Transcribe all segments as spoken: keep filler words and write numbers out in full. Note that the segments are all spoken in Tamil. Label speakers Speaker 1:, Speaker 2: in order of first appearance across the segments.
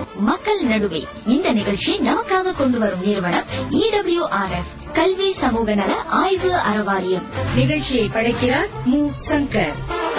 Speaker 1: மக்கள் நடுவே. இந்த நிகழ்ச்சி நமக்காக கொண்டு வரும் நிறுவனம் இ டபிள்யூ ஆர் எஃப் கல்வி சமூக நல ஆய்வு அறவாரியம்.
Speaker 2: நிகழ்ச்சியை படைக்கிறார் மு சங்கர்.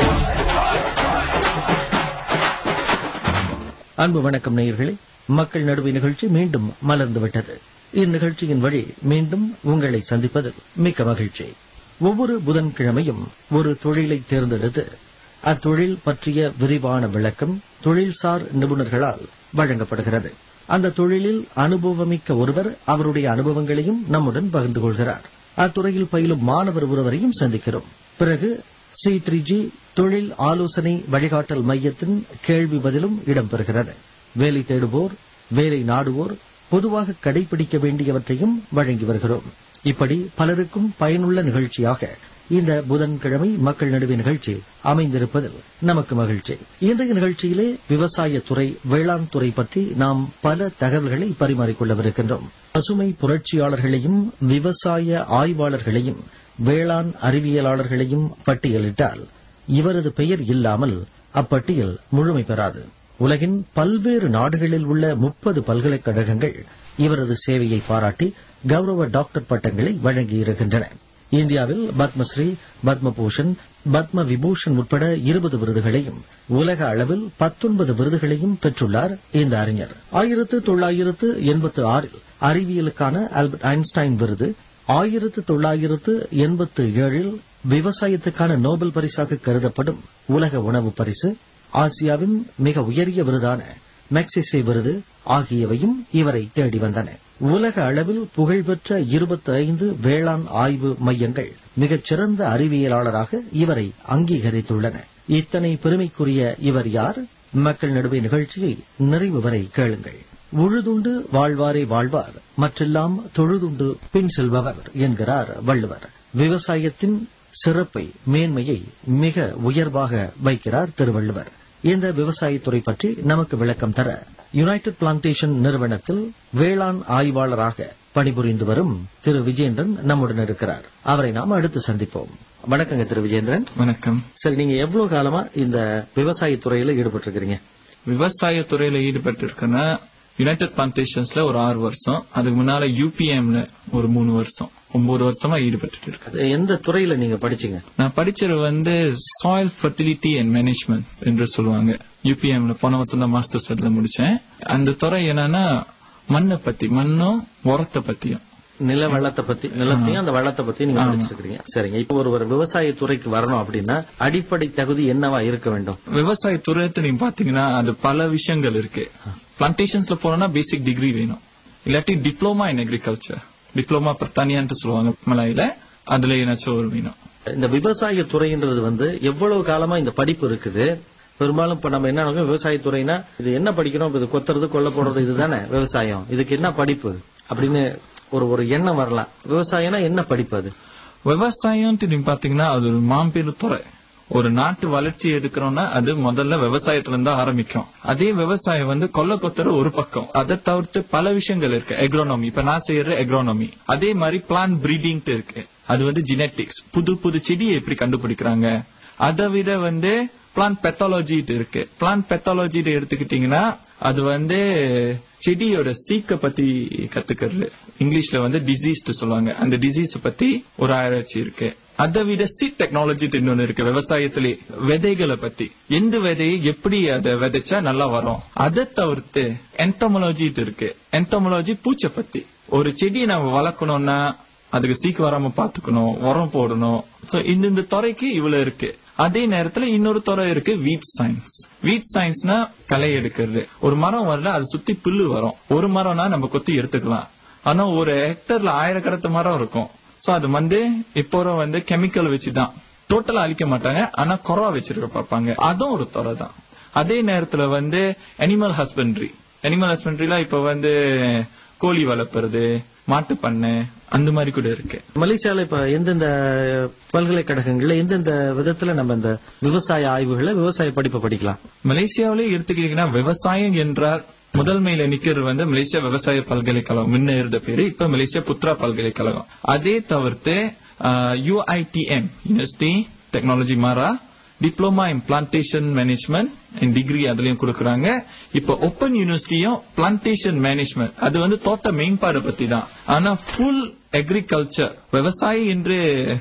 Speaker 3: அன்பு வணக்கம் நேயர்களே. மக்கள் நடுவே நிகழ்ச்சி மீண்டும் மலர்ந்துவிட்டது. இந்நிகழ்ச்சியின் வழி மீண்டும் உங்களை சந்திப்பதில் மிக்க மகிழ்ச்சி. ஒவ்வொரு புதன்கிழமையும் ஒரு தொழிலை தேர்ந்தெடுத்து அத்தொழில் பற்றிய விரிவான விளக்கம் தொழில்சார் நிபுணர்களால் வழங்கப்படுகிறது. அந்த தொழிலில் அனுபவமிக்க ஒருவர் அவருடைய அனுபவங்களையும் நம்முடன் பகிர்ந்து கொள்கிறார். அத்துறையில் பயிலும் மாணவர் ஒருவரையும் சந்திக்கிறோம். பிறகு சி த்ரீ ஜி தொழில் ஆலோசனை வழிகாட்டல் மையத்தின் கேள்வி பதிலும் இடம்பெறுகிறது. வேலை தேடுவோர், வேலை நாடுவோர் பொதுவாக கடைபிடிக்க வேண்டியவற்றையும் வழங்கி வருகிறோம். இப்படி பலருக்கும் பயனுள்ள நிகழ்ச்சியாக இந்த புதன்கிழமை மக்கள் நடுவே நிகழ்ச்சி அமைந்திருப்பதில் நமக்கு மகிழ்ச்சி. இன்றைய நிகழ்ச்சியிலே விவசாயத்துறை, வேளாண் துறை பற்றி நாம் பல தகவல்களை பரிமாறிக்கொள்ளவிருக்கின்றோம். பசுமை புரட்சியாளர்களையும் விவசாய ஆய்வாளர்களையும் வேளாண் அறிவியலாளர்களையும் பட்டியலிட்டால் இவரது பெயர் இல்லாமல் அப்பட்டியல் முழுமை பெறாது. உலகின் பல்வேறு நாடுகளில் உள்ள முப்பது பல்கலைக்கழகங்கள் இவரது சேவையை பாராட்டி கௌரவ டாக்டர் பட்டங்களை வழங்கியிருக்கின்றன. இந்தியாவில் பத்மஸ்ரீ, பத்மபூஷன், பத்ம விபூஷன் உட்பட இருபது விருதுகளையும் உலக அளவில் பத்தொன்பது விருதுகளையும் பெற்றுள்ளார் இந்த அறிஞர். ஆயிரத்து தொள்ளாயிரத்து எண்பத்து ஆறில் அறிவியலுக்கான ஆல்பர்ட் ஐன்ஸ்டைன் விருது, ஆயிரத்து தொள்ளாயிரத்து எண்பத்து ஏழில் விவசாயத்துக்கான நோபல் பரிசாக கருதப்படும் உலக உணவு பரிசு, ஆசியாவின் மிக உயரிய விருதான மெக்சிசே விருது ஆகியவையும் இவரை தேடி வந்தன. உலக அளவில் புகழ்பெற்ற இருபத்தி ஐந்து வேளாண் ஆய்வு மையங்கள் மிகச்சிறந்த அறிவியலாளராக இவரை அங்கீகரித்துள்ளன. இத்தனை பெருமைக்குரிய இவர் யார்? மக்கள் நடுவே நிகழ்ச்சியை நிறைவு வரை கேளுங்கள். உழுதுண்டு வாழ்வாரே வாழ்வார், மற்றெல்லாம் தொழுதுண்டு பின் செல்பவர் என்கிறார் வள்ளுவர். விவசாயத்தின் சிறப்பை, மேன்மையை மிக உயர்வாக வைக்கிறார் திருவள்ளுவர். இந்த விவசாயத்துறை பற்றி நமக்கு விளக்கம் தர யுனைடெட் பிளான்டேஷன் நிறுவனத்தில் வேளாண் ஆய்வாளராக பணிபுரிந்து வரும் திரு விஜேந்திரன் நம்முடன் இருக்கிறார். அவரை நாம் அடுத்து சந்திப்போம். வணக்கங்க திரு விஜேந்திரன்.
Speaker 4: வணக்கம்.
Speaker 3: சரி, நீங்க எவ்வளவு காலமா இந்த விவசாயத்துறையில ஈடுபட்டு இருக்கிறீங்க?
Speaker 4: விவசாயத்துறையில ஈடுபட்டு இருக்கேன்னா யுனைடெட் பிளான்டேஷன்ஸ்ல ஒரு ஆறு வருஷம், அதுக்கு முன்னால யூபிஎம்ல ஒரு மூணு வருஷம், ஒன்பது வருஷமா ஈடுபட்டு இருக்கேன்.
Speaker 3: எந்த துறையில நீங்க படிச்சீங்க?
Speaker 4: நான் படிச்சது வந்து சாயில் ஃபெர்டிலிட்டி அண்ட் மேனேஜ்மெண்ட் என்று சொல்லுவாங்க. யூபிஎம்ல போன வருஷம் தான் மாஸ்டர்ஸ் அதுல முடிச்சேன். அந்த துறை என்னன்னா மண்ணை பத்தி, மண்ணும் உரத்தை பத்தியும்,
Speaker 3: நில வளத்தை பத்தி, நிலத்தையும் அந்த வளத்தை பத்தி நீங்க படிச்சிருக்கீங்க. சரிங்க. இப்ப ஒரு ஒரு விவசாய துறைக்கு வரணும் அப்படின்னா அடிப்படை தகுதி என்னவா இருக்க வேண்டும்?
Speaker 4: விவசாய துறை நீங்க பாத்தீங்கன்னா அது பல விஷயங்கள் இருக்கு. பிளான்டேஷன்ஸ்ல போனா பேசிக் டிகிரி வேணும், இல்லாட்டி டிப்ளமா இன் அக்ரிகல்ச்சர், டிப்ளமா பிரத்தானியான்னு சொல்லுவாங்க மலையில, அதுல ஏதாச்சும் ஒரு வேணும்.
Speaker 3: இந்த விவசாய துறைன்றது வந்து எவ்வளவு காலமா இந்த படிப்பு இருக்குது? பெரும்பாலும் இப்ப நம்ம என்ன விவசாயத்துறைனா இது என்ன படிக்கிறோம், இது கொத்துறது கொல்ல போடுறது இதுதானே விவசாயம், இதுக்கு என்ன படிப்பு அப்படின்னு ஒரு ஒரு எண்ணம் வரலாம். விவசாயம்னா என்ன படிப்பு? அது
Speaker 4: விவசாயம் பாத்தீங்கன்னா அது ஒரு மாம்பெரு துறை. ஒரு நாட்டு வளர்ச்சி எடுக்கிறோம்னா அது முதல்ல விவசாயத்துல இருந்து ஆரம்பிக்கும். அதே விவசாயம் வந்து கொல்ல கொத்துற ஒரு பக்கம், அதை தவிர்த்து பல விஷயங்கள் இருக்கு. எக்ரோனமி, இப்ப நான் செய்யற எக்ரோனமி. அதே மாதிரி பிளான்ட் பிரீடிங் இருக்கு, அது வந்து ஜெனட்டிக்ஸ், புது புது செடியை எப்படி கண்டுபிடிக்கிறாங்க. அதை விட வந்து பிளான்ட் பெத்தாலஜி இருக்கு. பிளான்ட் பெத்தாலஜி எடுத்துக்கிட்டீங்கன்னா அது வந்து செடியோட சீக்க பத்தி கத்துக்கிறது. இங்கிலீஷ்ல வந்து டிசீஸ் சொல்லுவாங்க. அந்த டிசீஸ் பத்தி ஒரு ஆராய்ச்சி இருக்கு. அதை விட சீட் டெக்னாலஜி இன்னொன்னு இருக்கு விவசாயத்திலே. விதைகளை பத்தி, எந்த விதையை எப்படி அதை விதைச்சா நல்லா வரும். அதை தவிர்த்து என்டோமாலஜி இருக்கு. என்டோமாலஜி பூச்சை பத்தி. ஒரு செடியை நம்ம வளர்க்கணும்னா அதுக்கு சீக்கு வராம பாத்துக்கணும், உரம் போடணும். இந்த இந்த துறைக்கு இவ்வளவு இருக்கு. அதே நேரத்துல இன்னொரு துறை இருக்கு, வீட் சயின்ஸ். வீட் சயின்ஸ்னா களை எடுக்கிறது. ஒரு மரம் வரல, அது சுத்தி புல்லு வரும். ஒரு மரம்னா நம்ம கொத்தி எடுத்துக்கலாம். ஆனா ஒரு ஹெக்டர்ல ஆயிரக்கணத்து மரம் இருக்கும். சோ அது வந்து இப்போ வந்து கெமிக்கல் வச்சுதான் டோட்டலா அழிக்க மாட்டாங்க, ஆனா குறவா வச்சிருக்க பாப்பாங்க. அதுவும் ஒரு துறை தான். அதே நேரத்துல வந்து அனிமல் ஹஸ்பண்ட்ரி. அனிமல் ஹஸ்பண்ட்ரில இப்ப வந்து கோழி வளர்ப்பது, மாட்டு பண்ணை, அந்த மாதிரி கூட இருக்கு.
Speaker 3: மலேசியால இப்ப எந்தெந்த பல்கலைக்கழகங்கள்ல எந்தெந்த விதத்துல நம்ம இந்த விவசாய ஆய்வுகளை, விவசாய படிப்பை படிக்கலாம்?
Speaker 4: மலேசியாவிலே எடுத்துக்கிட்டீங்கன்னா விவசாயம் என்றால் முதன்மையில நிக்கிறது வந்து மலேசியா விவசாய பல்கலைக்கழகம். முன்ன இருந்த பேரு இப்ப மலேசியா புத்ரா பல்கலைக்கழகம். அதே தவிர்த்து UITM university technology Mara, diploma in plantation management and degree அதுலயும் கொடுக்கறாங்க. இப்ப ஓப்பன் யூனிவர்சிட்டியும் பிளான்டேஷன் மேனேஜ்மெண்ட் அது வந்து தோட்ட மேம்பாடு பத்தி தான். ஆனா ஃபுல் அக்ரிகல்ச்சர் விவசாயம் என்று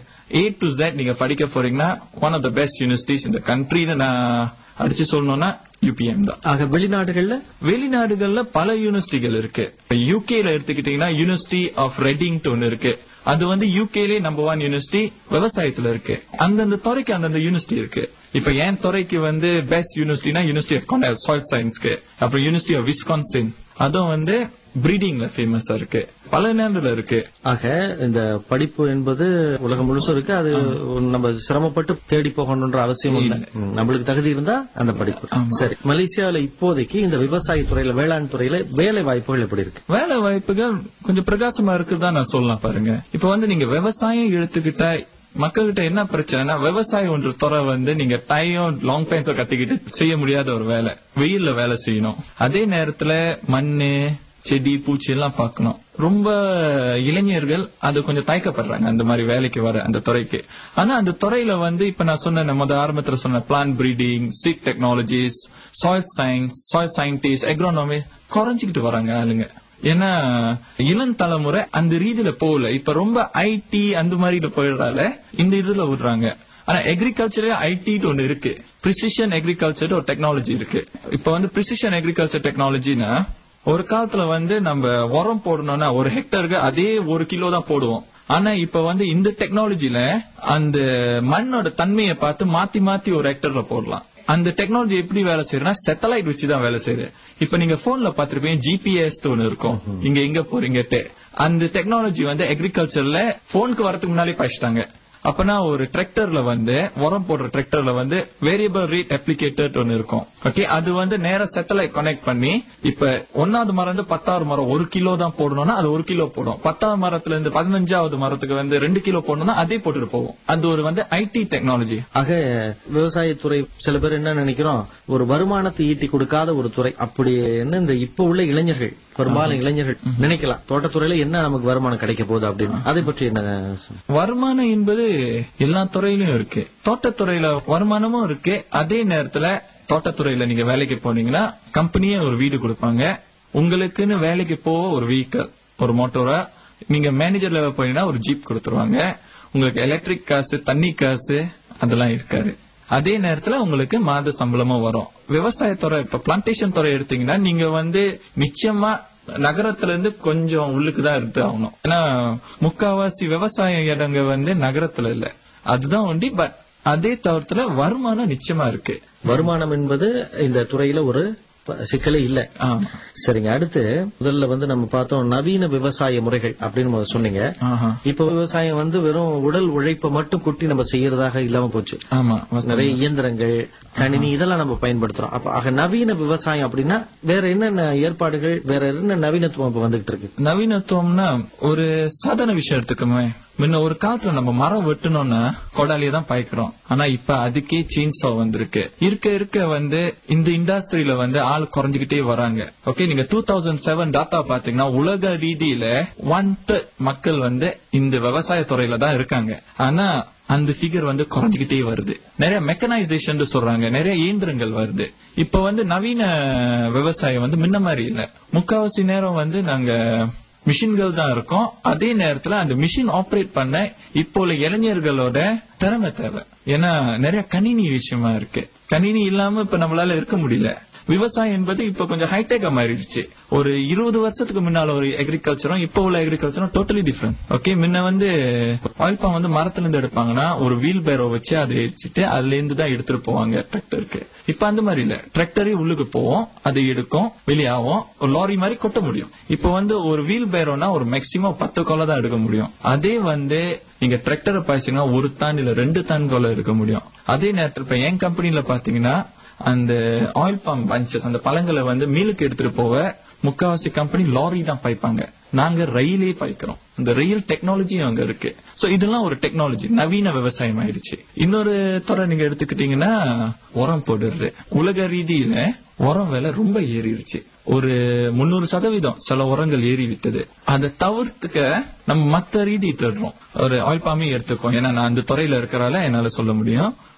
Speaker 4: ஏ டு Z நீங்க படிக்க போறீங்கன்னா one of the best universities இந்த கண்ட்ரின்னு நான் அடிச்சு சொல்லணும்னா யூபிஎம் தான்.
Speaker 3: ஆக வெளிநாடுகள்ல
Speaker 4: வெளிநாடுகள்ல பல யூனிவர்சிட்டிகள் இருக்கு. யூகேல எடுத்துக்கிட்டீங்கன்னா யூனிவர்சிட்டி ஆஃப் ரெடிங் ஒன்னு இருக்கு. அது வந்து யூகேலே நம்பர் ஒன் யூனிவர்சிட்டி விவசாயத்துல இருக்கு. அந்தந்த துறைக்கு அந்தந்த யூனிவர்சிட்டி இருக்கு. இப்ப என் துறைக்கு வந்து பெஸ்ட் யூனிவர்சிட்டினா யூனிவர்சிட்டி ஆஃப் கார்னெல் சாயில் சயின்ஸ்க்கு, அப்புறம் யூனிவர்சிட்டி ஆஃப் விஸ்கான்சின் அதுவும் வந்து பிரீடிங்ல ஃபேமஸா இருக்கு. பல நேரத்துல இருக்கு.
Speaker 3: ஆக இந்த படிப்பு என்பது உலகம் முழுசும் இருக்கு. அது நம்ம சிரமப்பட்டு தேடி போகணும்ன்ற அவசியம் இல்லை. நம்மளுக்கு தகுதி இருந்தா அந்த படிப்பு. சரி, மலேசியாவில இப்போதைக்கு இந்த விவசாய துறையில வேளாண் துறையில வேலை வாய்ப்புகள் எப்படி இருக்கு?
Speaker 4: வேலை வாய்ப்புகள் கொஞ்சம் பிரகாசமா இருக்குதான் நான் சொல்லலாம். பாருங்க, இப்ப வந்து நீங்க விவசாயம் எடுத்துக்கிட்டா மக்கள்கிட்ட என்ன பிரச்சனைனா விவசாயம் ஒன்று துறை வந்து நீங்க டையும் லாங் பேண்ட்ஸோ கட்டிக்கிட்டு செய்ய முடியாத ஒரு வேலை. வெயில்ல வேலை செய்யணும். அதே நேரத்துல மண்ணு செடி பூச்சி எல்லாம் பார்க்கணும். ரொம்ப இளைஞர்கள் அது கொஞ்சம் தயக்கப்படுறாங்க அந்த மாதிரி வேலைக்கு வர அந்த துறைக்கு. ஆனா அந்த துறையில வந்து இப்ப நான் சொன்ன முத ஆரம்பத்துல சொன்ன plant breeding, seed technologies, soil science, soil scientist, agronomy குறைஞ்சிக்கிட்டு வராங்க ஆளுங்க. ஏன்னா இளம் தலைமுறை அந்த ரீதியில போகல. இப்ப ரொம்ப ஐடி அந்த மாதிரி போயிடுறால இந்த இதுல விடுறாங்க. ஆனா அக்ரிகல்ச்சரே ஐடி ஒன்னு இருக்கு. பிரிசிஷன் அக்ரிகல்ச்சர் ஒரு டெக்னாலஜி இருக்கு. இப்ப வந்து பிரிசிஷன் அக்ரிகல்ச்சர் டெக்னாலஜினா ஒரு காலத்துல வந்து நம்ம உரம் போடணும்னா ஒரு ஹெக்டருக்கு அதே ஒரு கிலோ தான் போடுவோம். ஆனா இப்ப வந்து இந்த டெக்னாலஜில அந்த மண்ணோட தன்மையை பார்த்து மாத்தி மாத்தி ஒரு ஹெக்டர்ல போடலாம். அந்த டெக்னாலஜி எப்படி வேலை செய்யறா சேட்டலைட் வச்சுதான் வேலை செய்யுது. இப்ப நீங்க போன்ல பாத்திருப்பீங்க ஜிபிஎஸ் ஒன்னு இருக்கும், இங்க எங்க போறீங்கட்டு. அந்த டெக்னாலஜி வந்து அக்ரிகல்ச்சர்ல போனுக்கு வரதுக்கு முன்னாலே படிச்சுட்டாங்க. அப்பனா ஒரு டிராக்டர்ல வந்து உரம் போடுற டிராக்டர்ல வந்து வேரியபிள் ரேட் அப்ளிகேட்டர் ஒன்னு இருக்கும். ஓகே, அது வந்து நேர சேட்டலைட் கனெக்ட் பண்ணி இப்ப ஒன்னாவது மரம் வந்து பத்தாவது மரம் ஒரு கிலோ தான் போடணும்னா அது ஒரு கிலோ போடும். பத்தாவது மரத்துல இருந்து பதினஞ்சாவது மரத்துக்கு வந்து ரெண்டு கிலோ போடணும்னா அதே போட்டுட்டு போகும். அது ஒரு வந்து ஐடி டெக்னாலஜி.
Speaker 3: ஆக விவசாயத்துறை சில பேர் என்ன நினைக்கிறோம், ஒரு வருமானத்தை ஈட்டி கொடுக்காத ஒரு துறை. அப்படி என்ன இந்த இப்ப உள்ள இளைஞர்கள், பெரும்பாலும் இளைஞர்கள் நினைக்கலாம் தோட்டத்துறையில என்ன நமக்கு வருமானம் கிடைக்க போகுது அப்படின்னு. அதை பற்றி என்ன?
Speaker 4: வருமானம் என்பது எல்லா துறையிலும் இருக்கு. தோட்டத்துறையில வருமானமும் இருக்கு. அதே நேரத்துல தோட்டத்துறையில நீங்க வேலைக்கு போனீங்கன்னா கம்பெனியே ஒரு வீடு கொடுப்பாங்க. உங்களுக்குன்னு வேலைக்கு போக ஒரு வெஹிக்கிள், ஒரு மோட்டோரா. நீங்க மேனேஜர் லெவல் போனீங்கன்னா ஒரு ஜீப் கொடுத்துருவாங்க. உங்களுக்கு எலக்ட்ரிக் காசு, தண்ணி காசு அதெல்லாம் இருக்காரு. அதே நேரத்துல உங்களுக்கு மாத சம்பளமும் வரும். விவசாயத்துறை இப்ப பிளான்டேஷன் துறை எடுத்தீங்கன்னா நீங்க வந்து நிச்சயமா நகரத்துல இருந்து கொஞ்சம் உள்ளுக்குதான் இருந்து ஆகணும். ஏன்னா முக்காவாசி விவசாய இடங்க வந்து நகரத்துல இல்ல, அதுதான் ஒண்டி. பட் அதே தவிர்த்துல வருமானம் நிச்சயமா இருக்கு.
Speaker 3: வருமானம் என்பது இந்த துறையில ஒரு சிக்கலே இல்ல. சரிங்க, அடுத்து முதல்ல வந்து நம்ம பார்த்தோம் நவீன விவசாய முறைகள் அப்படின்னு சொன்னீங்க. இப்ப விவசாயம் வந்து வெறும் உடல் உழைப்பை மட்டும் குட்டி நம்ம செய்யறதாக இல்லாம போச்சு.
Speaker 4: ஆமா,
Speaker 3: நிறைய இயந்திரங்கள், கணினி இதெல்லாம் நம்ம பயன்படுத்துறோம். அப்ப ஆக நவீன விவசாயம் அப்படின்னா வேற என்னென்ன ஏற்பாடுகள், வேற என்ன நவீனத்துவம் இப்ப வந்துகிட்டு இருக்கு?
Speaker 4: நவீனத்துவம்னா ஒரு சாதாரண விஷயம் எடுத்துக்கோமே. முன்ன ஒரு காலத்துல நம்ம மரம் வெட்டணும்னா கொடாலியை தான் பாய்க்கிறோம். ஆனா இப்ப அதுக்கே செயின்சா வந்திருக்கு. இருக்க இருக்க வந்து இந்த இண்டஸ்ட்ரியில வந்து ஆள் குறைஞ்சுகிட்டே வராங்க. ஓகே, நீங்க டூ தௌசண்ட் செவன் டாட்டா பாத்தீங்கன்னா உலக ரீதியில ஒன் தேர்ட் மக்கள் வந்து இந்த விவசாய துறையில தான் இருக்காங்க. ஆனா அந்த ஃபிகர் வந்து குறைஞ்சுகிட்டே வருது. நிறைய மெக்கனைசேஷன் சொல்றாங்க, நிறைய இயந்திரங்கள் வருது. இப்ப வந்து நவீன விவசாயம் வந்து முன்ன மாதிரி இல்ல. முக்காவாசி நேரம் வந்து நாங்க மிஷின்கள் தான் இருக்கும். அதே நேரத்துல அந்த மிஷின் ஆபரேட் பண்ண இப்போ உள்ள இளைஞர்களோட திறமை தேவை. ஏன்னா நிறைய கணினி விஷயமா இருக்கு. கணினி இல்லாம இப்ப நம்மளால இருக்க முடியல. விவசாயம் என்பது இப்ப கொஞ்சம் ஹைடெக்கா மாறிடுச்சு. ஒரு இருபது வருஷத்துக்கு முன்னால ஒரு அக்ரிகல்ச்சரும் இப்ப உள்ள அக்ரிகல்ச்சரும் டோட்டலி டிஃபரெண்ட். ஓகே, முன்ன வந்து ஆயில் பாம் வந்து மரத்துல இருந்து எடுப்பாங்கன்னா ஒரு வீல் பேரோ வச்சு அதை எரிச்சிட்டு அதுல இருந்து தான் எடுத்துட்டு போவாங்க டிராக்டருக்கு. இப்ப அந்த மாதிரி இல்ல. டிராக்டரே உள்ளுக்கு போவோம், அதை எடுக்கும், வெளியாகும், ஒரு லாரி மாதிரி கொட்ட முடியும். இப்ப வந்து ஒரு வீல் பேரோனா ஒரு மேக்சிமம் பத்து கொலை தான் எடுக்க முடியும். அதே வந்து நீங்க டிராக்டரை பாய்ச்சிங்கன்னா ஒரு தான் இல்ல ரெண்டு தான் கொலை எடுக்க முடியும். அதே நேரத்தில் இப்ப என் கம்பெனில பாத்தீங்கன்னா அந்த ஆயில் பாம் பஞ்சஸ், அந்த பழங்களை வந்து மீலுக்கு எடுத்துட்டு போக முக்காவாசி கம்பெனி லாரி தான் பாய்ப்பாங்க. நாங்க ரயிலே பாய்க்கிறோம். இந்த ரயில் டெக்னாலஜி அங்க இருக்கு. சோ இதெல்லாம் ஒரு டெக்னாலஜி, நவீன விவசாயம் ஆயிடுச்சு. இன்னொரு துறை நீங்க எடுத்துக்கிட்டீங்கன்னா உரம் போடுறது. உலக ரீதியில உரம் விலை ரொம்ப ஏறிடுச்சு. ஒரு முன்னூறு சதவீதம் சில உரங்கள் ஏறி விட்டது. அதை தவிர்த்துக்க நம்ம மத்த ரீதி தேடுறோம். ஒரு ஆயில் பாமே எடுத்துக்கோம். ஏன்னா நான் அந்த துறையில இருக்கிறால என்னால சொல்ல முடியும்.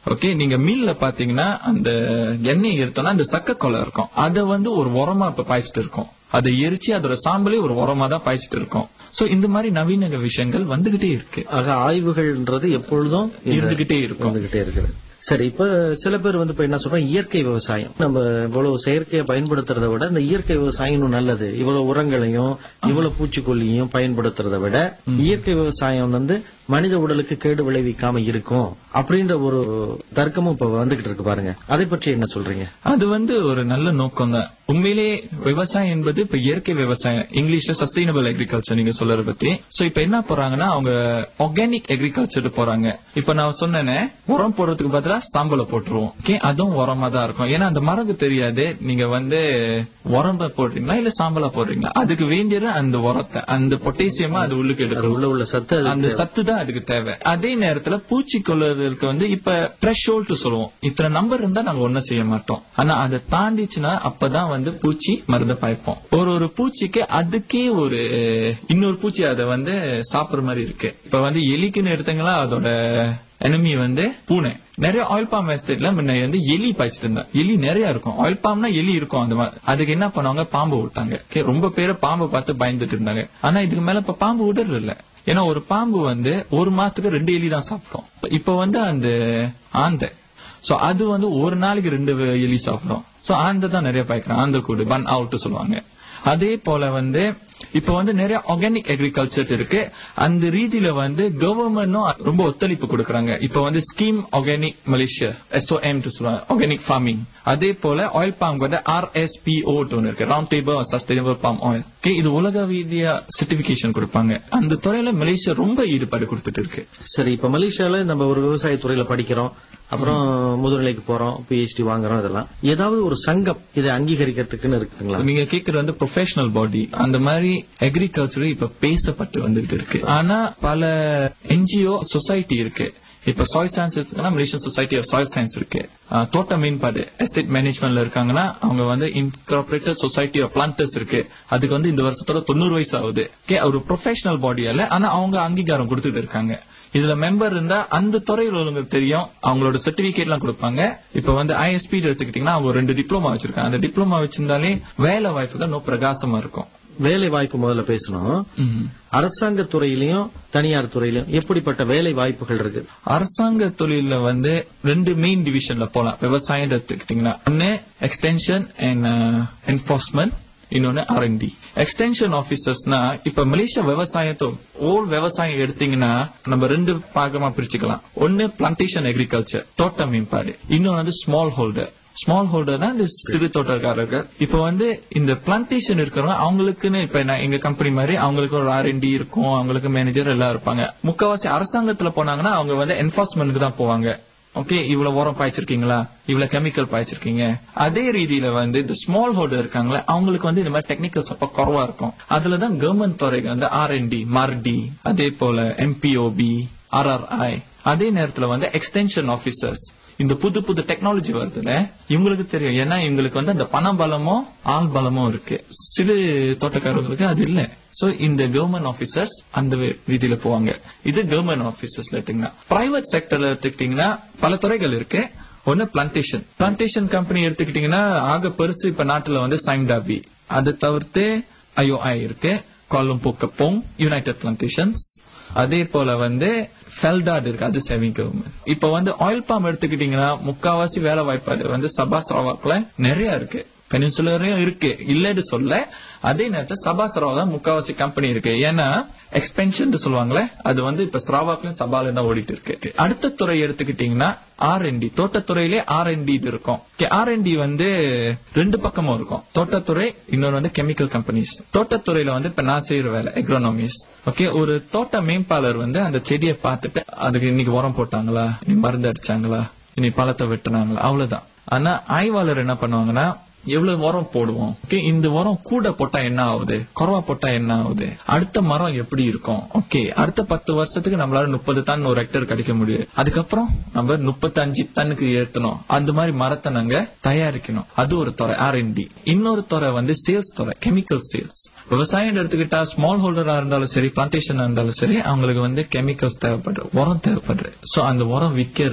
Speaker 4: ஓகே, நீங்க மீல்ல பாத்தீங்கன்னா அந்த எண்ணெய் எடுத்தோம்னா அந்த சக்க கொலை இருக்கும், அதை வந்து ஒரு உரமா இப்ப பாய்ச்சிட்டு இருக்கும். அதை எரிச்சு அதோட சாம்பலே ஒரு உரமா தான் பாய்ச்சிட்டு இருக்கும். சோ இந்த மாதிரி நவீன விஷயங்கள் வந்துகிட்டே இருக்கு.
Speaker 3: ஆக ஆய்வுகள்ன்றது எப்பொழுதும்
Speaker 4: இருந்துகிட்டே இருக்கும்
Speaker 3: இருந்துகிட்டே இருக்குது. சரி, இப்ப சில பேர் வந்து இப்ப என்ன சொல்றோம், இயற்கை விவசாயம் நம்ம இவ்வளவு செயற்கையை பயன்படுத்துறதை விட இந்த இயற்கை விவசாயம் நல்லது, இவ்வளவு உரங்களையும் இவ்வளவு பூச்சிக்கொல்லியும் பயன்படுத்துறதை விட இயற்கை விவசாயம் வந்து மனித உடலுக்கு கேடு விளைவிக்காம இருக்கும் அப்படின்ற ஒரு தர்க்கமும் இப்ப வந்துகிட்டு இருக்கு பாருங்க. அதை பற்றி என்ன சொல்றீங்க?
Speaker 4: அது வந்து ஒரு நல்ல நோக்கம் தான். உண்மையிலேயே விவசாயம் என்பது இப்ப இயற்கை விவசாயம், இங்கிலீஷ்ல சஸ்டைனபிள் அக்ரிகல்ச்சர் நீங்க சொல்றத பத்தி. சோ இப்ப என்ன போறாங்கன்னா அவங்க ஆர்கானிக் அக்ரிகல்ச்சர் போறாங்க. இப்ப நான் சொன்னேனே உரம் போடுறதுக்கு பதிலா சாம்பலை போட்டுருவோம். ஓகே, அதுவும் உரமா தான் இருக்கும். ஏன்னா அந்த மரகு தெரியாது நீங்க வந்து உரம் போடுறீங்களா இல்ல சாம்பலா போடுறீங்களா, அதுக்கு வேண்டிய அந்த உரத்தை அந்த பொட்டாசியமா அது உள்ளுக்கு எடுக்கணும், உள்ள உள்ள சத்து, அந்த சத்து தான் அதுக்கு தேவை. அதே நேரத்துல பூச்சி கொள்வதற்கு வந்து இப்ப த்ரெஷ்ஹோல்ட் சொல்லுவோம், இத்தனை நம்பர் இருந்தா நாங்க ஒன்னும் செய்ய மாட்டோம். ஆனா அதை தாண்டிச்சுன்னா அப்பதான் வந்து பூச்சி மருந்த பாய்ப்போம். ஒரு ஒரு பூச்சிக்கு அதுக்கே ஒரு இன்னொரு பூச்சி அதை வந்து சாப்பிடுற மாதிரி இருக்கு. இப்ப வந்து எலிக்குன்னு எடுத்தீங்களா, அதோட எனிமி வந்து பூனை. நிறைய ஆயில் பாம் எஸ்டேட்ல முன்ன வந்து எலி பாய்ச்சிட்டு இருந்தா, எலி நிறைய இருக்கும், ஆயில் பாம்னா எலி இருக்கும். அந்த மாதிரி அதுக்கு என்ன பண்ணுவாங்க, பாம்பு விட்டாங்க. ரொம்ப பேரை பாம்பை பார்த்து பயந்துட்டு இருந்தாங்க. ஆனா இதுக்கு மேல இப்ப பாம்பு விடுறது இல்ல. ஏன்னா ஒரு பாம்பு வந்து ஒரு மாசத்துக்கு ரெண்டு எலி தான் சாப்பிடும். இப்ப வந்து அந்த ஆந்தை, சோ அது வந்து ஒரு நாளைக்கு ரெண்டு எலி சாப்பிடும். சோ ஆந்தை தான் நிறைய பாய்க்கிறான், ஆந்தை கூடு பன் அவுட் சொல்லுவாங்க. அதே போல வந்து இப்ப வந்து நிறைய ஆர்கானிக் அக்ரிகல்ச்சர் இருக்கு. அந்த ரீதியில வந்து கவர்மெண்டும் ரொம்ப ஒத்துழைப்பு கொடுக்கறாங்க. இப்ப வந்து scheme organic Malaysia S O M சொல்லுவாங்க, ஆர்கானிக் ஃபார்மிங். அதே போல ஆயில் பாம் வந்து ஆர் எஸ் பி ஓ இருக்கு, round table sustainable palm oil. இது உலக ரீதியா சர்டிபிகேஷன் கொடுப்பாங்க. அந்த துறையில மலேசியா ரொம்ப ஈடுபாடு கொடுத்துட்டு இருக்கு.
Speaker 3: சரி, இப்ப மலேசியால நம்ம ஒரு விவசாய துறையில படிக்கிறோம், அப்புறம் முதுநிலைக்கு போறோம், பிஹெச்டி வாங்குறோம், இதெல்லாம் ஏதாவது ஒரு சங்கம் இதை அங்கீகரிக்கிறதுக்குன்னு இருக்குங்களா?
Speaker 4: நீங்க கேக்குறது வந்து ப்ரொஃபஷனல் பாடி, அந்த மாதிரி அக்ரிகல்ச்சர் இப்ப பேசப்பட்டு வந்துட்டு இருக்கு. ஆனா பல என்ஜிஓ சொசைட்டி இருக்கு. இப்ப சாயில் சயின்ஸ் இருக்குன்னா Malaysian society of soil science இருக்கு. தோட்ட மேம்பாடு எஸ்டேட் மேனேஜ்மெண்ட்ல இருக்காங்கன்னா அவங்க வந்து இன்கார்பரேட்டட் சொசைட்டி ஆஃப் பிளான்டர்ஸ் இருக்கு. அதுக்கு வந்து இந்த வருஷத்தோட தொண்ணூறு வயசு ஆகுது. ஒரு ப்ரொஃபஷனல் பாடியால, ஆனா அவங்க அங்கீகாரம் கொடுத்துட்டு இருக்காங்க. இதுல மெம்பர் இருந்தா அந்த துறையில் உங்களுக்கு தெரியும், அவங்களோட சர்டிபிகேட் எல்லாம் கொடுப்பாங்க. இப்ப வந்து ஐஎஸ்பி எடுத்துக்கிட்டீங்கன்னா அவங்க ரெண்டு டிப்ளமா வச்சிருக்காங்க. அந்த டிப்ளமா வச்சிருந்தாலே வேலை வாய்ப்புகள் இன்னும் பிரகாசமா இருக்கும்.
Speaker 3: வேலை வாய்ப்பு முதல்ல பேசணும். அரசாங்க துறையிலையும் தனியார் துறையிலும் எப்படிப்பட்ட வேலை வாய்ப்புகள் இருக்கு?
Speaker 4: அரசாங்க தொழில வந்து ரெண்டு மெயின் டிவிஷன்ல போலாம். விவசாயம் எடுத்துக்கிட்டீங்கன்னா ஒன்னு எக்ஸ்டென்ஷன் அண்ட் என்ஃபோர்ஸ்மெண்ட், இன்னொன்னு ஆர் அண்ட் டி. எக்ஸ்டென்ஷன் ஆபீசர்ஸ்னா இப்ப மலேசியா விவசாயத்தோ ஓல் விவசாயம் எடுத்தீங்கன்னா நம்ம ரெண்டு பாகமா பிரிச்சுக்கலாம். ஒன்னு பிளான்டேஷன் அக்ரிகல்ச்சர் தோட்ட மேம்பாடு, இன்னொன்னு வந்து ஸ்மால் ஹோல்டர். ஸ்மால் ஹோல்டர்னா இந்த சிறு தோட்டக்காரர்கள். இப்ப வந்து இந்த பிளான்டேஷன் இருக்கிறவங்க அவங்களுக்குன்னு இப்ப எங்க கம்பெனி மாதிரி அவங்களுக்கு ஒரு ஆர் அண்ட் டி இருக்கும், அவங்களுக்கு மேனேஜர் எல்லாம் இருப்பாங்க. முக்காவாசி அரசாங்கத்துல போனாங்கன்னா அவங்க வந்து என்ஃபோர்ஸ்மெண்ட்க்கு தான் போவாங்க. ஓகே, இவ்வளவு உரம் பாய்ச்சிருக்கீங்களா, இவ்வளவு கெமிக்கல் பாய்ச்சிருக்கீங்க. அதே ரீதியில வந்து இந்த ஸ்மால் ஹோல்டர் இருக்காங்களே அவங்களுக்கு வந்து இந்த மாதிரி டெக்னிக்கல் சப்போர்ட் குறவா இருக்கும். அதுலதான் கவர்மெண்ட் துறைகள் வந்து ஆர் அண்ட் டி, மார்டி, அதே போல எம்பிஓபி, ஆர்ஆர்ஐ, அதே நேரத்துல வந்து எக்ஸ்டென்ஷன் ஆபீசர்ஸ். இந்த புது புது டெக்னாலஜி வருதுல இவங்களுக்கு தெரியும். ஏன்னா இவங்களுக்கு வந்து அந்த பண பலமும் ஆள் பலமும் இருக்கு, சிறு தோட்டக்காரர்களுக்கு அது இல்ல. சோ இந்த கவர்மெண்ட் ஆபீசர்ஸ் அந்த ரீதியில போவாங்க. இது கவர்மெண்ட் ஆபீசர்ஸ்ல எடுத்தீங்கன்னா. பிரைவேட் செக்டர்ல எடுத்துக்கிட்டீங்கன்னா பல துறைகள் இருக்கு. ஒன்னு பிளான்டேஷன் பிளான்டேஷன் கம்பெனி எடுத்துக்கிட்டீங்கன்னா ஆக பெருசு இப்ப நாட்டுல வந்து சைம்டாபி. அதை தவிர்த்து ஐஓஐ இருக்கு, கோலம்பூர் கப்போங், யுனைடெட் பிளான்டேஷன்ஸ். அதே போல வந்து ஃபெல்டாட் இருக்கு, அது சேவிங் கவர்மெண்ட். இப்ப வந்து ஆயில் பாம் எடுத்துக்கிட்டீங்கன்னா முக்காவாசி வேலை வாய்ப்பு வந்து சபா சரவாக்ல நிறைய இருக்கு. பெனின்சுலரையும் இருக்கு, இல்லன்னு சொல்ல. அதே நேரத்தில் சபா சரவா தான் முக்காவாசி கம்பெனி இருக்கு. ஏன்னா எக்ஸ்பென்ஷன் சொல்லுவாங்களே அது வந்து இப்ப சரவாக்லயும் சபால தான் ஓடிட்டு இருக்கு. அடுத்த துறை எடுத்துக்கிட்டீங்கன்னா ஆர் அண்ட் டி. தோட்டத்துறையிலே ஆர் அண்ட் டி இருக்கும். ஆர் அண்ட் டி வந்து ரெண்டு பக்கமும் இருக்கும். தோட்டத்துறை, இன்னொரு வந்து கெமிக்கல் கம்பெனிஸ். தோட்டத்துறையில வந்து இப்ப நான் செய்யற வேலை எக்ரோனமிஸ். ஓகே, ஒரு தோட்ட மேம்பாளர் வந்து அந்த செடியை பார்த்துட்டு அதுக்கு இன்னைக்கு உரம் போட்டாங்களா, இனி மருந்து அடிச்சாங்களா, இனி பழத்தை வெட்டினாங்களா, அவ்வளவுதான். ஆனா ஆய்வாளர் என்ன பண்ணுவாங்கன்னா எவ்வளவு உரம் போடுவோம், ஓகே இந்த உரம் கூட போட்டா என்ன ஆகுது, குறவா போட்டா என்ன ஆகுது, அடுத்த மரம் எப்படி இருக்கும், ஓகே அடுத்த பத்து வருஷத்துக்கு நம்மளால முப்பது டன் ஒரு ஹெக்டர் கிடைக்க முடியும், அதுக்கப்புறம் நம்ம முப்பத்தி அஞ்சு டன்னுக்கு ஏத்தணும். அந்த மாதிரி மரத்தை நாங்க தயாரிக்கணும். அது ஒரு துறை ஆர் அண்ட் டி. இன்னொரு துறை வந்து சேல்ஸ் துறை, கெமிக்கல் சேல்ஸ். விவசாயம் எடுத்துக்கிட்டா ஸ்மால் ஹோல்டரா இருந்தாலும் சரி, பிளான்டேஷனா இருந்தாலும் சரி, அவங்களுக்கு வந்து கெமிக்கல்ஸ் தேவைப்படுற, உரம் தேவைப்படுற. சோ அந்த உரம் விற்கிறது.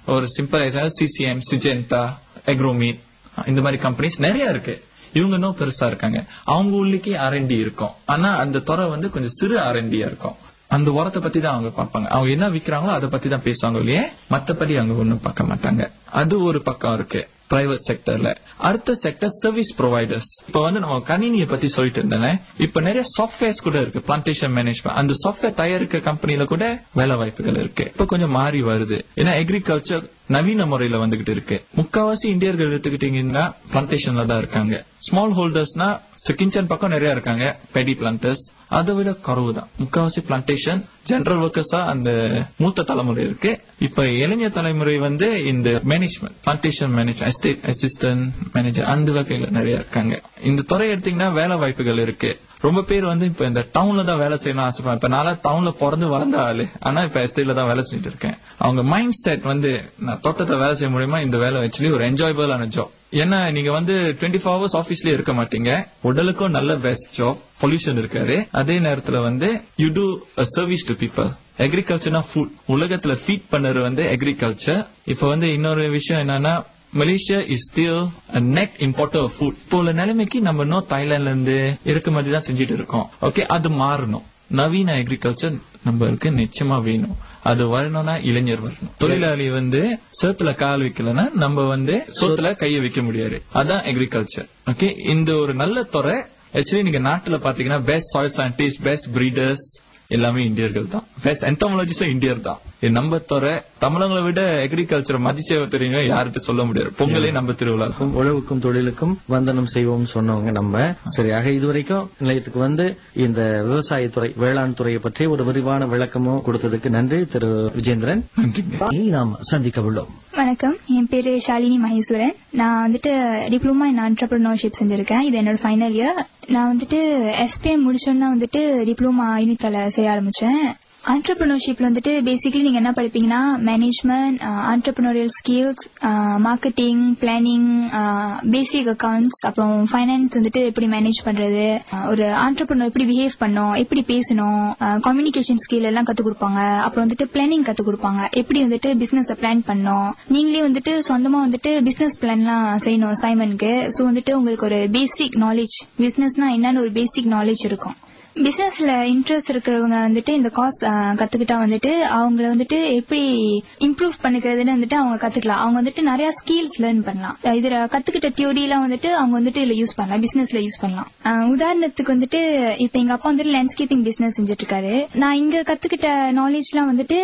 Speaker 4: ஒரு சிம்பிள் சிசிஎம், சிஜென்டா, எக்ரோமீட் இந்த மாதிரி கம்பெனிஸ் நிறைய இருக்கு. இவங்க இன்னும் பெருசா இருக்காங்க. அவங்க உள்ளுக்கே ஆர் அண்ட் டி இருக்கும். ஆனா அந்த துறை வந்து கொஞ்சம் சிறு ஆர் அண்ட் டியா இருக்கும். அந்த உரத்தை பத்தி தான் அவங்க பார்ப்பாங்க. அவங்க என்ன விக்கிறாங்களோ அதை பத்தி தான் பேசுவாங்க இல்லையே, மத்தபடி அவங்க ஒன்னும் பார்க்க மாட்டாங்க. அது ஒரு பக்கம் இருக்கு பிரைவேட் செக்டர்ல. அடுத்த செக்டர் சர்வீஸ் ப்ரொவைடர்ஸ். இப்ப வந்து நம்ம கணினியை பத்தி சொல்லிட்டு இருந்தேன். இப்ப நிறைய சாஃப்ட்வேர்ஸ் கூட இருக்கு. பிளான்டேஷன் மேனேஜ்மெண்ட், அந்த சாஃப்ட்வேர் தயாரிக்க கம்பெனில கூட வேலை வாய்ப்புகள் இருக்கு. இப்ப கொஞ்சம் மாறி வருது. ஏன்னா அக்ரிகல்ச்சர் நவீன முறையில வந்துகிட்டு இருக்கு. முக்காவாசி இந்தியர்கள் எடுத்துக்கிட்டீங்கன்னா பிளான்டேஷன்ல தான் இருக்காங்க. ஸ்மால் ஹோல்டர்ஸ்னா சிக்கின்சன் பக்கம் நிறைய இருக்காங்க, பெடி பிளான்டர்ஸ். அதை விட குறவு தான் முக்காவாசி பிளான்டேஷன். ஜெனரல் ஒர்க்கர்ஸா அந்த மூத்த தலைமுறை இருக்கு. இப்ப இளைஞர் தலைமுறை வந்து இந்த management, plantation management, estate assistant manager அந்த வகையில நிறைய இருக்காங்க. இந்த துறை எடுத்தீங்கன்னா வேலை வாய்ப்புகள் இருக்கு. ரொம்ப பேர் வந்து இப்ப இந்த டவுன்ல தான் வேலை செய்யணும் ஆசைப்படுறேன். இப்ப நான் டவுன்ல பிறந்து வளர்ந்த ஆளு, ஆனா இப்ப எஸ்டேட்ல தான் வேலை செஞ்சுட்டு இருக்கேன். அவங்க மைண்ட் செட் வந்து நான் தோட்டத்தை வேலை செய்ய முடியுமா, இந்த வேலை ஆக்சுவலி ஒரு என்ஜாயபிளான ஜாப். ஏன்னா நீங்க வந்து டுவெண்ட்டி ஃபோர் ஹவர்ஸ் ஆபீஸ்லயே இருக்க மாட்டீங்க. உடலுக்கும் நல்ல பெஸ்ட் ஜாப், பொல்யூஷன் இருக்காரு. அதே நேரத்துல வந்து you do a service to people. அக்ரிகல்ச்சர்னா ஃபுட், உலகத்துல ஃபீட் பண்ணது வந்து அக்ரிகல்ச்சர். இப்ப வந்து இன்னொரு விஷயம் என்னன்னா, Malaysia is still a net importer of food. இப்போ உள்ள நிலைமைக்கு நம்ம இன்னும் தாய்லாந்துல இருந்து இறக்குமதி தான் செஞ்சுட்டு இருக்கோம். ஓகே, அது மாறணும். நவீன அக்ரிகல்ச்சர் நம்மளுக்கு நிச்சயமா வேணும். அது வரணும்னா இளைஞர் வரணும். தொழிலாளி வந்து சேத்துல கால் வைக்கலன்னா நம்ம வந்து சோத்துல கைய வைக்க முடியாது. அதான் அக்ரிகல்ச்சர். ஓகே, இந்த ஒரு நல்ல துறை. ஆக்சுவலி நீங்க நாட்டுல பாத்தீங்கன்னா best soil scientist, best breeders எல்லாமே இந்தியர்கள் தான். பெஸ்ட் என்டமாலஜிஸ்டும் இந்தியர் தான். நம்ம துறை தமிழங்களை விட அக்ரிகல்ச்சர் மதிச்ச தெரியுங்க யார்கிட்ட சொல்ல முடியாது. பொங்கலே நம்ம திருவிழா.
Speaker 3: உழவுக்கும் தொழிலுக்கும் வந்தனம் செய்வோம் சொன்னவங்க நம்ம. சரியாக இதுவரைக்கும் நிலையத்துக்கு வந்து இந்த விவசாயத்துறை, வேளாண் துறையை பற்றி ஒரு விரிவான விளக்கமும் கொடுத்ததுக்கு நன்றி திரு விஜேந்திரன். நாம் சந்திக்க உள்ளோம்.
Speaker 5: வணக்கம், என் பேரு ஷாலினி மகேஸ்வரன். நான் வந்துட்டு டிப்ளமா இன் ஆண்டர்பிரினர்ஷிப் செஞ்சிருக்கேன். இது என்னோட ஃபைனல் இயர். நான் வந்துட்டு எஸ்பிஎம் முடிச்சோன்னா வந்துட்டு டிப்ளமா யூனித்தால செய்ய ஆரம்பிச்சேன். ஆண்டர்பிரினர்ஷிப்ல வந்துட்டு பேசிக்கலி நீங்க என்ன படிப்பீங்கன்னா management, entrepreneurial skills, marketing, planning, basic accounts, அப்புறம் ஃபைனான்ஸ் வந்துட்டு எப்படி மேனேஜ் பண்றது, ஒரு ஆண்டர்பிரினர் எப்படி பிஹேவ் பண்ணணும், எப்படி பேசணும், கம்யூனிகேஷன் ஸ்கில் எல்லாம் கத்து கொடுப்பாங்க. அப்புறம் வந்துட்டு பிளானிங் கத்து கொடுப்பாங்க, எப்படி வந்துட்டு பிசினஸ் பிளான் பண்ணணும். நீங்களே வந்துட்டு சொந்தமா வந்துட்டு பிசினஸ் பிளான்லாம் செய்யணும் அசைன்மெண்ட்க்கு. சோ வந்துட்டு உங்களுக்கு ஒரு பேசிக் நாலேஜ், பிசினஸ்னா என்னன்னு ஒரு பேசிக் நாலேஜ் இருக்கும். பிசினஸ்ல இன்ட்ரெஸ்ட் இருக்கிறவங்க வந்துட்டு இந்த கோர்ஸ் கத்துக்கிட்டா வந்துட்டு அவங்கள வந்துட்டு எப்படி இம்ப்ரூவ் பண்ணிக்கிறதுன்னு வந்துட்டு அவங்க கத்துக்கலாம். அவங்க வந்துட்டு நிறைய ஸ்கில்ஸ் லேர்ன் பண்ணலாம். இதுல கத்துக்கிட்ட தியோரி எல்லாம் வந்துட்டு அவங்க வந்துட்டு இதுல யூஸ் பண்ணலாம், பிசினஸ்ல யூஸ் பண்ணலாம். உதாரணத்துக்கு வந்துட்டு இப்ப எங்க அப்பா வந்துட்டு லேண்ட்ஸ்கேப்பிங் பிசினஸ் செஞ்சுட்டு இருக்காரு. நான் இங்க கத்துக்கிட்ட நாலேஜ் எல்லாம் வந்துட்டு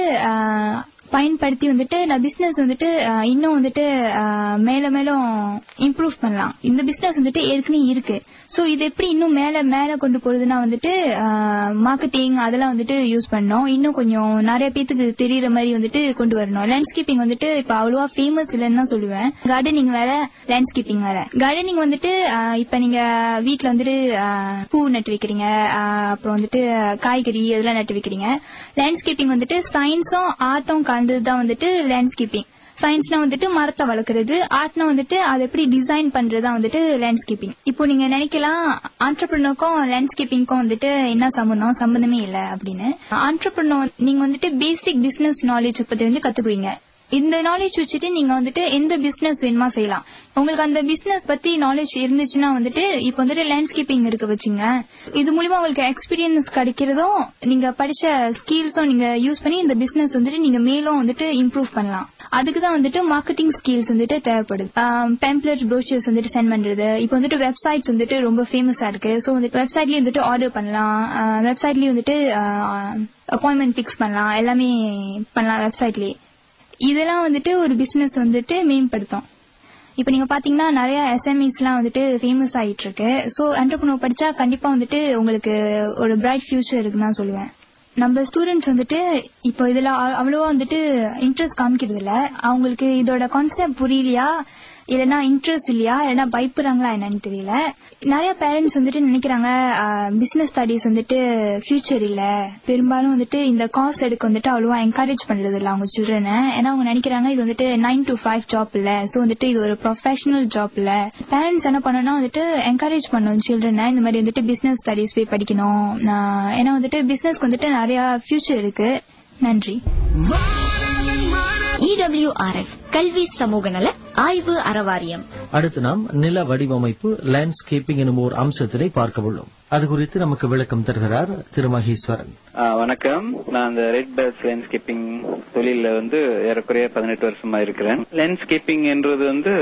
Speaker 5: பயன்படுத்தி வந்துட்டு நான் பிசினஸ் வந்துட்டு இன்னும் வந்துட்டு மேல மேலும் இம்ப்ரூவ் பண்ணலாம். இந்த பிசினஸ் வந்துட்டு ஏற்கனவே இருக்கு. சோ இது எப்படி இன்னும் மேல மேல கொண்டு போறதுன்னா வந்துட்டு மார்க்கெட்டிங் அதெல்லாம் வந்துட்டு யூஸ் பண்ணணும். இன்னும் கொஞ்சம் நிறைய பேத்துக்கு தெரியற மாதிரி வந்துட்டு கொண்டு வரணும். லேண்ட்ஸ்கேப்பிங் வந்துட்டு இப்ப அவ்வளவா ஃபேமஸ் இல்லைன்னு தான் சொல்லுவேன். கார்டனிங் வேற, லேண்ட்ஸ்கேப்பிங் வேற. கார்டனிங் வந்துட்டு இப்ப நீங்க வீட்டுல வந்துட்டு பூ நட்டு வைக்கிறீங்க, அப்புறம் வந்துட்டு காய்கறி அதெல்லாம் நட்டு வைக்கிறீங்க. லேண்ட்ஸ்கேப்பிங் வந்துட்டு சயின்ஸும் ஆர்ட்டும் கலந்ததுதான் வந்துட்டு லேண்ட்ஸ்கேப்பிங். சயின்ஸ்னா வந்துட்டு மரத்தை வளர்க்கறது, ஆர்ட்னா வந்துட்டு அதை எப்படி டிசைன் பண்றதா வந்துட்டு லேண்ட்ஸ்கேப்பிங். இப்போ நீங்க நினைக்கலாம் ஆண்டர்பிரினருக்கும் லேண்ட்ஸ்கேப்பிங்க்கும் வந்துட்டு என்ன சம்பந்தம், சம்பந்தமே இல்ல அப்படின்னு. ஆண்டர்பிரினர் நீங்க வந்துட்டு பேசிக் பிசினஸ் நாலேஜ் பத்தி வந்து கத்துக்குவீங்க. இந்த நாலேஜ் வச்சுட்டு நீங்க வந்துட்டு எந்த பிசினஸ் வேணுமா செய்யலாம். உங்களுக்கு அந்த பிசினஸ் பத்தி நாலேஜ் இருந்துச்சுன்னா வந்துட்டு இப்ப வந்துட்டு லேண்ட்ஸ்கேப்பிங் இருக்க வச்சுங்க. இது மூலமா உங்களுக்கு எக்ஸ்பீரியன்ஸ் கிடைக்கிறதும் நீங்க படிச்ச ஸ்கில்ஸும் நீங்க யூஸ் பண்ணி இந்த பிசினஸ் வந்துட்டு நீங்க மேலும் வந்துட்டு இம்ப்ரூவ் பண்ணலாம். அதுக்குதான் வந்துட்டு மார்க்கெட்டிங் ஸ்கில்ஸ் வந்துட்டு தேவைப்படுது. பேம்ப்ளெட்ஸ், ப்ரோச்சர்ஸ் வந்துட்டு சென்ட் பண்றது. இப்ப வந்துட்டு வெப்சைட்ஸ் வந்துட்டு ரொம்ப ஃபேமஸா இருக்கு. சோ வந்துட்டு வெப்சைட்லயே வந்துட்டு ஆர்டர் பண்ணலாம், வெப்சைட்லயே வந்துட்டு அப்பாயின்மெண்ட் பிக்ஸ் பண்ணலாம், எல்லாமே பண்ணலாம் வெப்சைட்லயே. இதெல்லாம் வந்துட்டு ஒரு பிசினஸ் வந்துட்டு மேம்படுத்தும். இப்ப நீங்க பாத்தீங்கன்னா நிறைய எஸ்எம்இஸ் எல்லாம் வந்துட்டு ஃபேமஸ் ஆயிட்டு இருக்கு. சோ என்டர்பிரினர் படிச்சா கண்டிப்பா வந்துட்டு உங்களுக்கு ஒரு பிரைட் ஃபியூச்சர் இருக்குன்னு தான் சொல்லுவேன். நம்ம ஸ்டூடெண்ட்ஸ் வந்துட்டு இப்போ இதுல அவ்வளவா வந்துட்டு இன்ட்ரெஸ்ட் காமிக்கிறது இல்ல. அவங்களுக்கு இதோட கான்செப்ட் புரியலையா, இல்லைன்னா இன்ட்ரெஸ்ட் இல்லையா, இல்லைன்னா பயப்படுறாங்களா என்னன்னு தெரியல. நிறைய பேரண்ட்ஸ் வந்துட்டு நினைக்கிறாங்க பிசினஸ் ஸ்டடிஸ் வந்துட்டு ஃபியூச்சர் இல்ல. பெரும்பாலும் வந்துட்டு இந்த காசு எடுக்க வந்துட்டு அவ்வளவா என்கரேஜ் பண்றது இல்ல அவங்க சில்ட்ரனை. ஏன்னா அவங்க நினைக்கிறாங்க இது வந்துட்டு நைன் டு ஃபைவ் ஜாப் இல்ல, சோ வந்துட்டு இது ஒரு ப்ரொஃபஷனல் ஜாப் இல்ல. பேரண்ட்ஸ் என்ன பண்ணணும்னா வந்துட்டு என்கரேஜ் பண்ணணும் சில்ட்ரனை, இந்த மாதிரி வந்துட்டு பிசினஸ் ஸ்டடிஸ் போய் படிக்கணும். ஏன்னா வந்துட்டு பிசினஸ்க்கு வந்துட்டு நிறைய ஃபியூச்சர் இருக்கு. நன்றி.
Speaker 1: E இடபிள்யூஆர்எஃப் கல்வி சமூக நல ஆய்வு அறவாரியம்.
Speaker 3: அடுத்து நாம் நில வடிவமைப்பு லேண்ட்ஸ்கேப்பிங் எனும் ஓர் அம்சத்தினை பார்க்க உள்ளோம். அது குறித்து நமக்கு விளக்கம் தருகிறார் திரு மகேஸ்வரன்.
Speaker 6: வணக்கம். நான் அந்த ரெட் பேர்ட்ஸ் லேண்ட்ஸ்கேப்பிங் தொழில வந்து ஏறக்குறைய பதினெட்டு வருஷமா இருக்கிறேன். லேண்ட்ஸ்கேப்பிங் என்றது வந்து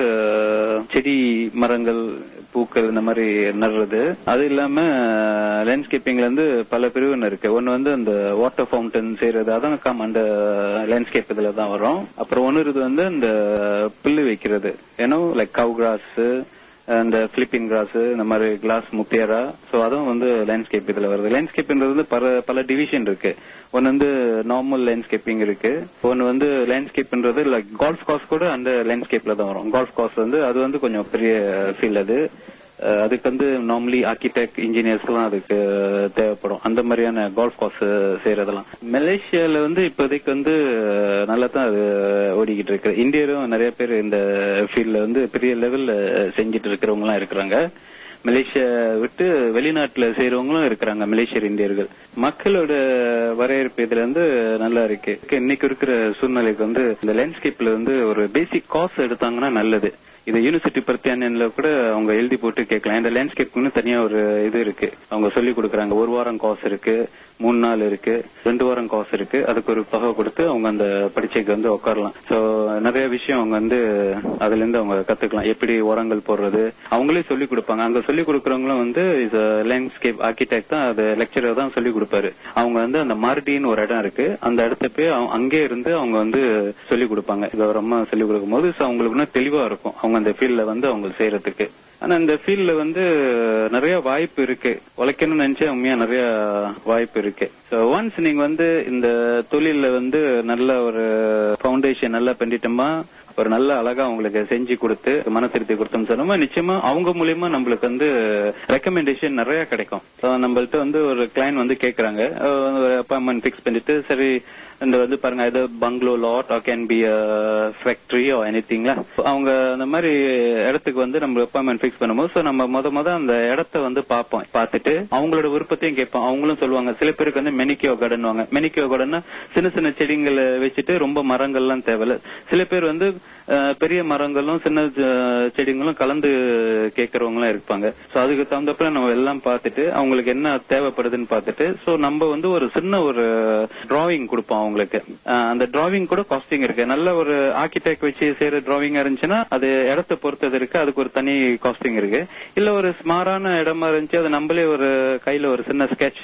Speaker 6: செடி, மரங்கள், பூக்கள் இந்த மாதிரி நடுறது. அது இல்லாம லேண்ட்ஸ்கேப்பிங்ல வந்து பல பிரிவுன்னு இருக்கு. ஒன்னு வந்து அந்த வாட்டர் ஃபவுண்டன் செய்யறது, அதான் கம் அந்த லேண்ட்ஸ்கேப் இதுல தான் வரும். அப்புறம் ஒன்னு இது வந்து இந்த புல்லு வைக்கிறது, ஏன்னா லைக் கவ் கிராஸ், அந்த பிலிப்பின் கிராஸ், இந்த மாதிரி கிளாஸ் முத்தியாரா. சோ அதுவும் வந்து லேண்ட்ஸ்கேப் இதுல வருது. லேண்ட்ஸ்கேப்ன்றது வந்து பல பல டிவிஷன் இருக்கு. ஒன்னு வந்து நார்மல் லேண்ட்ஸ்கேப்பிங் இருக்கு. ஒன்னு வந்து லேண்ட்ஸ்கேப்ன்றது லைக் கால்ஃப் கோர்ஸ் கூட அந்த லேண்ட்ஸ்கேப்ல தான் வரும். கால்ஃப் கோர்ஸ் வந்து அது வந்து கொஞ்சம் பெரிய ஃபீல்ட். அது அதுக்கு வந்து நார்மலி ஆர்கிடெக்ட், இன்ஜினியர்ஸ் எல்லாம் அதுக்கு தேவைப்படும். அந்த மாதிரியான கால்ஃப் கோர்ஸ் செய்யறதெல்லாம் மலேசியால வந்து இப்போதைக்கு வந்து நல்லா தான் அது ஓடிக்கிட்டு இருக்கு. இந்தியரும் நிறைய பேர் இந்த ஃபீல்ட்ல வந்து பெரிய லெவல்ல செஞ்சிட்டு இருக்கிறவங்க எல்லாம் இருக்கிறாங்க. மலேசியா விட்டு வெளிநாட்டுல செய்யறவங்களும் இருக்கிறாங்க, மலேசியர் இந்தியர்கள். மக்களோட வரவேற்பு இதுல வந்து நல்லா இருக்கு. இன்னைக்கு இருக்கிற சூழ்நிலைக்கு வந்து இந்த லேண்ட்ஸ்கேப்ல வந்து ஒரு பேசிக் கோர்ஸ் எடுத்தாங்கன்னா நல்லது. இது யூனிவர்சிட்டி பிரத்யானியன்ல கூட அவங்க எழுதி போட்டு கேட்கலாம். இந்த லேண்ட்ஸ்கேப்னு தனியா ஒரு இது இருக்கு, அவங்க சொல்லி கொடுக்கறாங்க. ஒரு வாரம் கோர்ஸ் இருக்கு, மூணு நாள் இருக்கு, ரெண்டு வாரம் கோர்ஸ் இருக்கு. அதுக்கு ஒரு தொகை கொடுத்து அவங்க அந்த பரீட்சைக்கு வந்து உட்காரலாம். சோ நிறைய விஷயம் அவங்க வந்து அதுல இருந்து அவங்க கத்துக்கலாம். எப்படி உரங்கள் போடுறது அவங்களே சொல்லி கொடுப்பாங்க. அங்க சொல்லி கொடுக்கறவங்களும் வந்து லேண்ட்ஸ்கேப் ஆர்கிடெக்ட் தான், அது லெக்சரர் தான் சொல்லி கொடுப்பாரு. அவங்க வந்து அந்த மார்டின்னு ஒரு இடம் இருக்கு, அந்த இடத்த போய் அங்கே இருந்து அவங்க வந்து சொல்லி கொடுப்பாங்க. கௌரவமா சொல்லி கொடுக்கும் போது அவங்களுக்கு தெளிவா இருக்கும் அவங்க அந்த ஃபீல்ட்ல வந்து அவங்க செய்யறதுக்கு. ஆனா இந்த ஃபீல்ட்ல வந்து நிறைய வாய்ப்பு இருக்கு. உழைக்கணும்னு நினைச்சா உண்மையா நிறைய வாய்ப்பு இருக்கு. ஒன்ஸ் நீங்க வந்து இந்த தொழில வந்து நல்ல ஒரு பவுண்டேஷன் நல்லா பண்ணிட்டோமா, ஒரு நல்ல அழகா அவங்களுக்கு செஞ்சு கொடுத்து மன திருப்தி கொடுத்தோம்னு சொன்னோமா, நிச்சயமா அவங்க மூலியமா நம்மளுக்கு வந்து ரெக்கமெண்டேஷன் நிறைய கிடைக்கும். நம்மள்ட்ட வந்து ஒரு கிளைண்ட் வந்து கேக்குறாங்க, அப்பாயின்மெண்ட் பிக்ஸ் பண்ணிட்டு, சரி இந்த வந்து பாருங்க இது bungalow lot or can be factory or எனிதிங்ல, அவங்க அந்த மாதிரி இடத்துக்கு வந்து நம்ம அப்பாயின்மெண்ட் பிக்ஸ் பண்ணும்போது சோ நம்ம முத முத அந்த இடத்த வந்து பார்ப்போம். பார்த்துட்டு அவங்களோட விருப்பத்தையும் கேட்போம். அவங்களும் சொல்லுவாங்க. சில பேருக்கு வந்து மெனிக்கியோ கார்டன் வாங்க. மெனிக்கியோ கார்டன்னா சின்ன சின்ன செடிங்களை வச்சுட்டு ரொம்ப மரங்கள்லாம் தேவையில்ல. சில பேர் வந்து பெரிய மரங்களும் சின்ன செடிங்களும் கலந்து கேட்கறவங்களும் இருப்பாங்க. சோ அதுக்கு தகுந்தப்ப நம்ம எல்லாம் பார்த்துட்டு அவங்களுக்கு என்ன தேவைப்படுதுன்னு பார்த்துட்டு சோ நம்ம வந்து ஒரு சின்ன ஒரு டிராவிங் கொடுப்போம் அவங்களுக்கு. அந்த டிராவிங் கூட காஸ்டிங் இருக்கு. நல்ல ஒரு ஆர்கிடெக்ட் வச்சு செய்யற டிராவிங்கா இருந்துச்சுன்னா அது இடத்தை பொறுத்தது இருக்கு, அதுக்கு ஒரு தனி காஸ்டிங் இருக்கு. இல்ல ஒரு ஸ்மாரான இடமா இருந்துச்சு, அது நம்மளே ஒரு கையில ஒரு சின்ன ஸ்கெட்ச்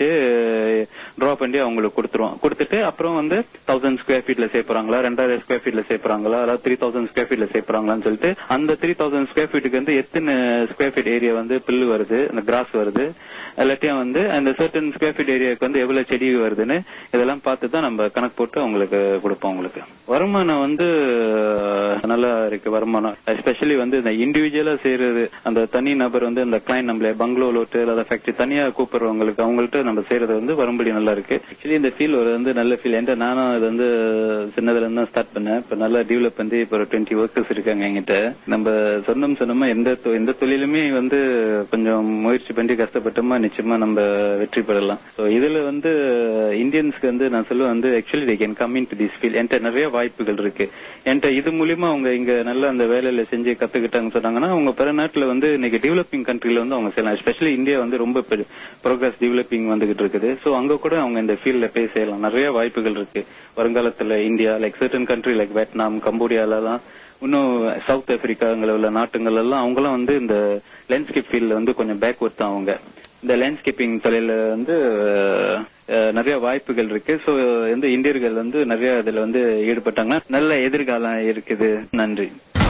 Speaker 6: டிரா பண்ணி அவங்களுக்கு கொடுத்துருவோம். கொடுத்துட்டு அப்புறம் வந்து தௌசண்ட் ஸ்கொயர் ஃபீட்ல சேர்ப்பாங்களா, ரெண்டாயிரம் ஸ்கொயர் ஃபீட்ல சேர்ப்பாங்களா, அதாவது த்ரீ தௌசண்ட் ஸ்கொயர் ஃபீட்ல சேர்ப்பாங்களான்னு சொல்லிட்டு அந்த த்ரீ தௌசண்ட் ஸ்கொயர் ஃபீட்டுக்கு வந்து எத்தனை ஸ்கொயர் ஃபீட் ஏரியா வந்து பில்லு வருது, அந்த கிராஸ் வருது, எல்லாத்தையும் வந்து அந்த சர்டன் ஸ்கொயர் ஃபீட் ஏரியாவுக்கு வந்து எவ்வளவு செடி வருதுன்னு இதெல்லாம் பார்த்து தான் நம்ம கணக்கு போட்டு அவங்களுக்கு கொடுப்போம். அவங்களுக்கு வருமானம் வந்து நல்லா இருக்கு. வருமானம் எஸ்பெஷலி வந்து இந்த இண்டிவிஜுவலா செய்யறது, அந்த தனி நபர் வந்து அந்த கிளைண்ட் நம்மள பங்களோ லோட்டு அல்லது ஃபேக்டரி தனியா கூப்பிடுறவங்களுக்கு அவங்கள்ட்ட நம்ம செய்யறது வந்து வரும்படி நல்லா இருக்கு. ஆக்சுவலி இந்த ஃபீல் ஒரு வந்து நல்ல ஃபீல். என்கிட்ட நானும் அது வந்து சின்னதுல இருந்து ஸ்டார்ட் பண்ணேன். இப்ப நல்லா டெவலப் பண்ணி இப்ப ஒரு டுவெண்ட்டி ஒர்க்கர்ஸ் இருக்காங்க என்கிட்ட. நம்ம சொந்தம் சொன்னோமா எந்த எந்த தொழிலுமே வந்து கொஞ்சம் முயற்சி பண்ணி கஷ்டப்பட்டோமா நிச்சயமா நம்ம வெற்றி பெறலாம். இதுல வந்து இந்தியன்ஸ்க்கு வந்து நான் சொல்லுவேன் வந்து actually they can come into this field. என்கிட்ட நிறைய வாய்ப்புகள் இருக்கு. என்கிட்ட இது மூலியமா அவங்க இங்க நல்லா அந்த வேலையில செஞ்சு கத்துக்கிட்டாங்க சொன்னாங்கன்னா அவங்க பிற நாட்டுல வந்து இன்னைக்கு டெவலப்பிங் கண்ட்ரில வந்து அவங்க செய்யலாம். எஸ்பெஷலி இந்தியா வந்து ரொம்ப ப்ரோக்ரஸ் டெவலப்பிங் வந்துகிட்டு இருக்குது. சோ அங்க கூட அவங்க இந்த ஃபீல்ட்ல போய் செய்யலாம். நிறைய வாய்ப்புகள் இருக்கு வருங்காலத்துல. India like certain country like Vietnam, கம்போடியால எல்லாம், இன்னும் சவுத் ஆப்பிரிக்காங்கள உள்ள நாட்டுகள் எல்லாம் அவங்களாம் வந்து இந்த லேண்ட்ஸ்கேப் ஃபீல்ட்ல வந்து கொஞ்சம் பேக்வர்ட் தான். அவங்க இந்த லேண்ட்ஸ்கேப்பிங் தொழில வந்து நிறைய வாய்ப்புகள் இருக்கு. சோ இந்த இந்தியர்கள் வந்து நிறைய இதுல வந்து ஈடுபட்டாங்கன்னா நல்ல எதிர்காலம் இருக்குது. நன்றி.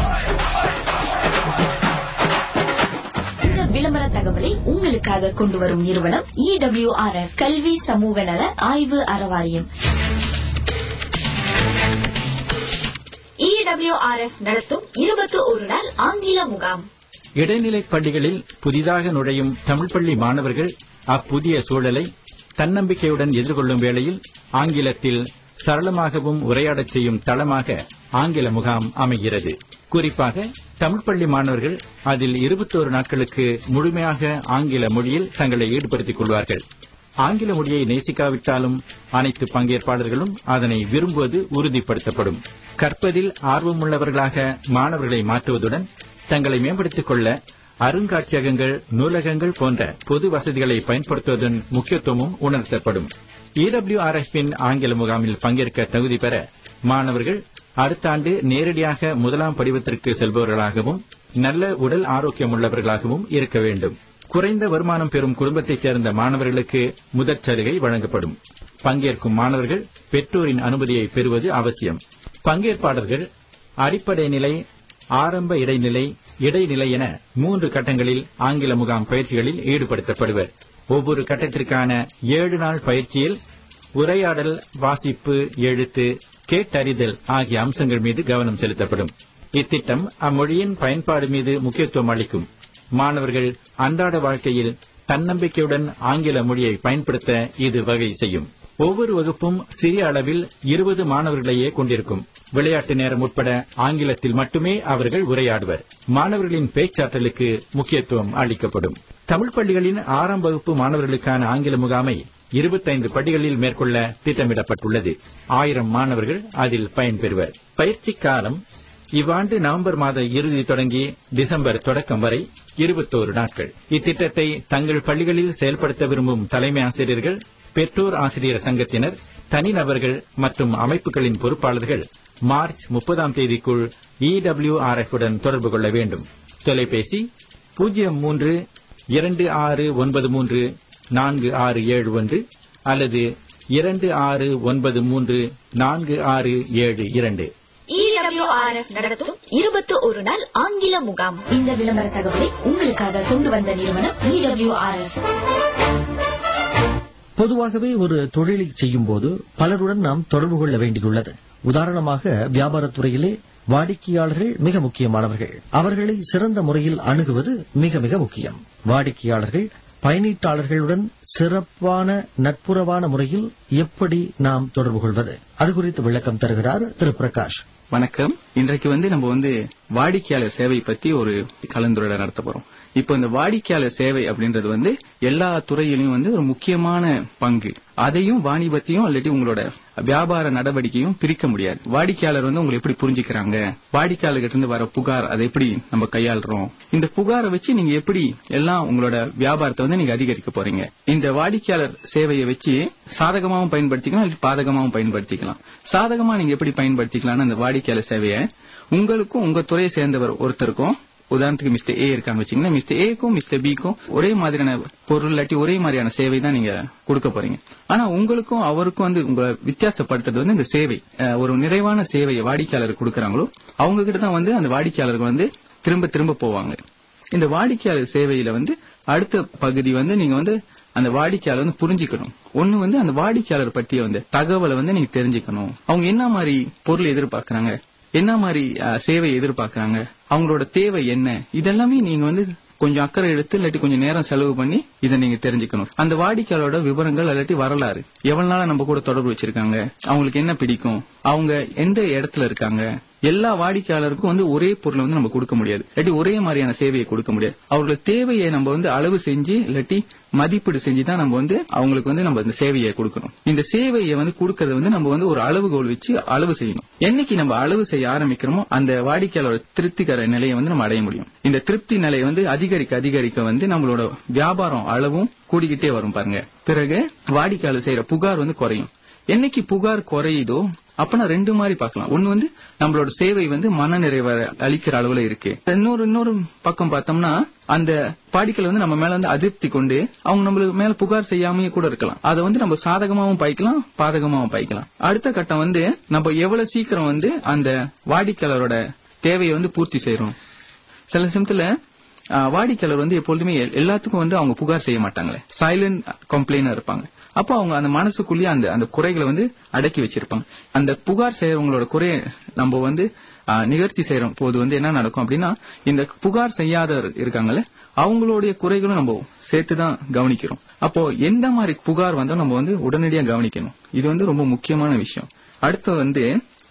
Speaker 1: இந்த விளம்பர தகவலை உங்களுக்காக கொண்டு வரும் நிறுவனம் இடபிள்யூஆர்எஃப் கல்வி சமூக நல ஆய்வு அறவாரியம். இடபிள்யூஆர்எஃப் நடத்தும் இருபத்தி ஒரு நாள் ஆங்கில முகாம்.
Speaker 7: இடைநிலைப் பள்ளிகளில் புதிதாக நுழையும் தமிழ் பள்ளி மாணவர்கள் அப்புதிய சூழலை தன்னம்பிக்கையுடன் எதிர்கொள்ளும் வேளையில் ஆங்கிலத்தில் சரளமாகவும் உரையாடச் செய்யும் தளமாக ஆங்கில முகாம் அமைகிறது. குறிப்பாக தமிழ் பள்ளி மாணவர்கள் அதில் இருபத்தோரு நாட்களுக்கு முழுமையாக ஆங்கில மொழியில் தங்களை ஈடுபடுத்திக் கொள்வார்கள். ஆங்கில மொழியை நேசிக்காவிட்டாலும் அனைத்து பங்கேற்பாளர்களும் அதனை விரும்புவது உறுதிப்படுத்தப்படும். கற்பதில் ஆர்வமுள்ளவர்களாக மாணவர்களை மாற்றுவதுடன் தங்களை மேம்படுத்திக் கொள்ள அருங்காட்சியகங்கள், நூலகங்கள் போன்ற பொது வசதிகளை பயன்படுத்துவதன் முக்கியத்துவமும் உணர்த்தப்படும். இடபிள்யூஆர்எஃப்-இன் ஆங்கில முகாமில் பங்கேற்க தகுதி பெற மாணவர்கள் அடுத்த ஆண்டு நேரடியாக முதலாம் படிவத்திற்கு செல்பவர்களாகவும் நல்ல உடல் ஆரோக்கியமுள்ளவர்களாகவும் இருக்க வேண்டும். குறைந்த வருமானம் பெறும் குடும்பத்தைச் சேர்ந்த மாணவர்களுக்கு முதற் சலுகை வழங்கப்படும். பங்கேற்கும் மாணவர்கள் பெற்றோரின் அனுமதியை பெறுவது அவசியம். பங்கேற்பாளர்கள் அடிப்படை நிலை, ஆரம்ப இடைநிலை, இடைநிலை என மூன்று கட்டங்களில் ஆங்கில முகாம் பயிற்சிகளில் ஈடுபடுத்தப்படுவர். ஒவ்வொரு கட்டத்திற்கான ஏழு நாள் பயிற்சியில் உரையாடல், வாசிப்பு, எழுத்து, கேட்டறிதல் ஆகிய அம்சங்கள் மீது கவனம் செலுத்தப்படும். இத்திட்டம் அம்மொழியின் பயன்பாடு மீது முக்கியத்துவம் அளிக்கும். மாணவர்கள் அன்றாட வாழ்க்கையில் தன்னம்பிக்கையுடன் ஆங்கில மொழியை பயன்படுத்த இது வகை செய்யும். ஒவ்வொரு வகுப்பும் சிறிய அளவில் இருபது மாணவர்களையே கொண்டிருக்கும். விளையாட்டு நேரம் உட்பட ஆங்கிலத்தில் மட்டுமே அவர்கள் உரையாடுவர். மாணவர்களின் பேச்சாற்றலுக்கு முக்கியத்துவம் அளிக்கப்படும். தமிழ் பள்ளிகளின் ஆறாம் வகுப்பு மாணவர்களுக்கான ஆங்கில முகாமை இருபத்தைந்து பள்ளிகளில் மேற்கொள்ள திட்டமிடப்பட்டுள்ளது. ஆயிரம் மாணவர்கள் அதில் பயன்பெறுவர். பயிற்சி காலம் இவ்வாண்டு நவம்பர் மாத இறுதி தொடங்கி டிசம்பர் தொடக்கம் வரை இருபத்தோரு நாட்கள். இத்திட்டத்தை தங்கள் பள்ளிகளில் செயல்படுத்த விரும்பும் தலைமை ஆசிரியர்கள், பெற்றோர் ஆசிரியர் சங்கத்தினர், தனிநபர்கள் மற்றும் அமைப்புகளின் பொறுப்பாளர்கள் மார்ச் முப்பதாம் தேதிக்குள் இடபிள்யூஆர்எஃப் உடன் தொடர்பு கொள்ள வேண்டும். தொலைபேசி பூஜ்ஜியம் மூன்று இரண்டு ஆறு ஒன்பது மூன்று நான்கு ஆறு ஏழு ஒன்று அல்லது இரண்டு ஆறு ஒன்பது மூன்று நான்கு ஆறு ஏழு இரண்டு.
Speaker 1: இடபிள்யூஆர்எஃப் நடத்தும் இருபத்தி ஒரு நாள் ஆங்கில முகாம். இந்த விளம்பர தகவலை உங்களுக்காக கொண்டு வந்த நிறுவனம் இடபிள்யூஆர்எஃப்.
Speaker 3: பொதுவாகவே ஒரு தொழிலை செய்யும் போது பலருடன் நாம் தொடர்பு கொள்ள வேண்டியுள்ளது. உதாரணமாக வியாபாரத்துறையிலே வாடிக்கையாளர்கள் மிக முக்கியமானவர்கள். அவர்களை சிறந்த முறையில் அணுகுவது மிக மிக முக்கியம். வாடிக்கையாளர்கள் பயனீட்டாளர்களுடன் சிறப்பான நட்புறவான முறையில் எப்படி நாம் தொடர்பு கொள்வது, அது குறித்து விளக்கம் தருகிறார் திரு பிரகாஷ்.
Speaker 8: வணக்கம். இன்றைக்கு வந்து நம்ம வந்து வாடிக்கையாளர் சேவை பத்தி ஒரு கலந்துரையாடல் நடத்த போறோம். இப்போ இந்த வாடிக்கையாளர் சேவை அப்படின்றது வந்து எல்லா துறையிலும் வந்து ஒரு முக்கியமான பங்கு. அதையும் வாணிபத்தையும் இல்லாட்டி உங்களோட வியாபார நடவடிக்கையும் பிரிக்க முடியாது. வாடிக்கையாளர் வந்து உங்களை எப்படி புரிஞ்சுக்கிறாங்க, வாடிக்கையாளர்கிட்ட இருந்து வர புகார் அதை எப்படி நம்ம கையாளுறோம், இந்த புகாரை வச்சு நீங்க எப்படி எல்லாம் உங்களோட வியாபாரத்தை வந்து நீங்க அதிகரிக்க போறீங்க. இந்த வாடிக்கையாளர் சேவையை வச்சு சாதகமாவும் பயன்படுத்திக்கலாம், இல்லை பாதகமாவும் பயன்படுத்திக்கலாம். சாதகமா நீங்க எப்படி பயன்படுத்திக்கலாம்னு அந்த வாடிக்கையாளர் சேவையை உங்களுக்கும் உங்க துறையை சேர்ந்தவர் ஒருத்தருக்கும், உதாரணத்துக்கு மிஸ்டர் ஏ இருக்காங்க வச்சீங்கன்னா, மிஸ்டர் ஏக்கும் மிஸ்டர் பிக்கும் ஒரே மாதிரியான பொருள் இல்லாட்டி ஒரே மாதிரியான சேவை தான் நீங்க கொடுக்க போறீங்க. ஆனா உங்களுக்கும் அவருக்கும் வந்து உங்களை வித்தியாசப்படுத்துறது வந்து இந்த சேவை. ஒரு நிறைவான சேவையை வாடிக்கையாளருக்கு கொடுக்கறாங்களோ அவங்க கிட்ட தான் வந்து அந்த வாடிக்கையாளருக்கு வந்து திரும்ப திரும்ப போவாங்க. இந்த வாடிக்கையாளர் சேவையில வந்து அடுத்த பகுதி வந்து நீங்க வந்து அந்த வாடிக்கையாளர் வந்து புரிஞ்சுக்கணும். ஒண்ணு வந்து அந்த வாடிக்கையாளர் பற்றிய வந்து தகவலை வந்து நீங்க தெரிஞ்சுக்கணும். அவங்க என்ன மாதிரி பொருள் எதிர்பார்க்கறாங்க, என்ன மாதிரி சேவை எதிர்பார்க்கறாங்க, அவங்களோட தேவை என்ன, இதெல்லாமே நீங்க வந்து கொஞ்சம் அக்கறை எடுத்து இல்லாட்டி கொஞ்சம் நேரம் செலவு பண்ணி இதை நீங்க தெரிஞ்சுக்கணும். அந்த வாடிக்கையாளரோட விவரங்கள் இல்லாட்டி வரலாறு, எவ்வளவு நாளா நம்ம கூட தொடர்பு வச்சிருக்காங்க, அவங்களுக்கு என்ன பிடிக்கும், அவங்க எந்த இடத்துல இருக்காங்க. எல்லா வாடிக்கையாளருக்கும் வந்து ஒரே பொருளை வந்து நம்ம கொடுக்க முடியாது, இல்லாட்டி ஒரே மாதிரியான சேவையை கொடுக்க முடியாது. அவங்களோட தேவையை நம்ம வந்து அளவு செஞ்சு இல்லாட்டி மதிப்பீடு செஞ்சுதான் நம்ம வந்து அவங்களுக்கு வந்து நம்ம இந்த சேவையை கொடுக்கணும். இந்த சேவையை வந்து கொடுக்கறது வந்து நம்ம வந்து ஒரு அளவுகோல் வச்சு அளவு செய்யணும். என்னைக்கு நம்ம அளவு செய்ய ஆரம்பிக்கிறோமோ அந்த வாடிக்கையாளரோட திருப்திகர நிலையை வந்து நம்ம அடைய முடியும். இந்த திருப்தி நிலையை வந்து அதிகரிக்க அதிகரிக்க வந்து நம்மளோட வியாபாரம் அளவும் கூடிக்கிட்டே வரும் பாருங்க. பிறகு வாடிக்கையாளர் செய்யற புகார் வந்து குறையும். என்னைக்கு புகார் குறையுதோ அப்பனா ரெண்டு மாதிரி பார்க்கலாம். ஒன்னு வந்து நம்மளோட சேவை வந்து மன நிறைவை அளிக்கிற அளவுல இருக்கு. இன்னொரு இன்னொரு பக்கம் பார்த்தோம்னா அந்த வாடிக்கையாளர் வந்து நம்ம மேல வந்து அதிருப்தி கொண்டு அவங்க நம்மளுக்கு மேல புகார் செய்யாமயே கூட இருக்கலாம். அதை வந்து நம்ம சாதகமாவும் பாய்க்கலாம், பாதகமாவும் பாய்க்கலாம். அடுத்த கட்டம் வந்து நம்ம எவ்வளவு சீக்கிரம் வந்து அந்த வாடிக்கையாளரோட தேவையை வந்து பூர்த்தி செய்யறோம். சில சமயத்துல வாடிக்கையாளர் வந்து எப்பொழுதுமே எல்லாத்துக்கும் வந்து அவங்க புகார் செய்ய மாட்டாங்களே, சைலண்ட் கம்ப்ளைண்டா இருப்பாங்க. அப்போ அவங்க அந்த மனசுக்குள்ளேயே அந்த அந்த குறைகளை வந்து அடக்கி வச்சிருப்பாங்க. அந்த புகார் செய்யறவங்களோட குறைய நம்ம வந்து நிகழ்ச்சி செய்யற போது வந்து என்ன நடக்கும் அப்படின்னா, இந்த புகார் செய்யாத இருக்காங்கல்ல அவங்களுடைய குறைகளும் நம்ம சேர்த்துதான் கவனிக்கிறோம். அப்போ எந்த மாதிரி புகார் வந்தாலும் நம்ம வந்து உடனடியாக கவனிக்கணும். இது வந்து ரொம்ப முக்கியமான விஷயம். அடுத்து வந்து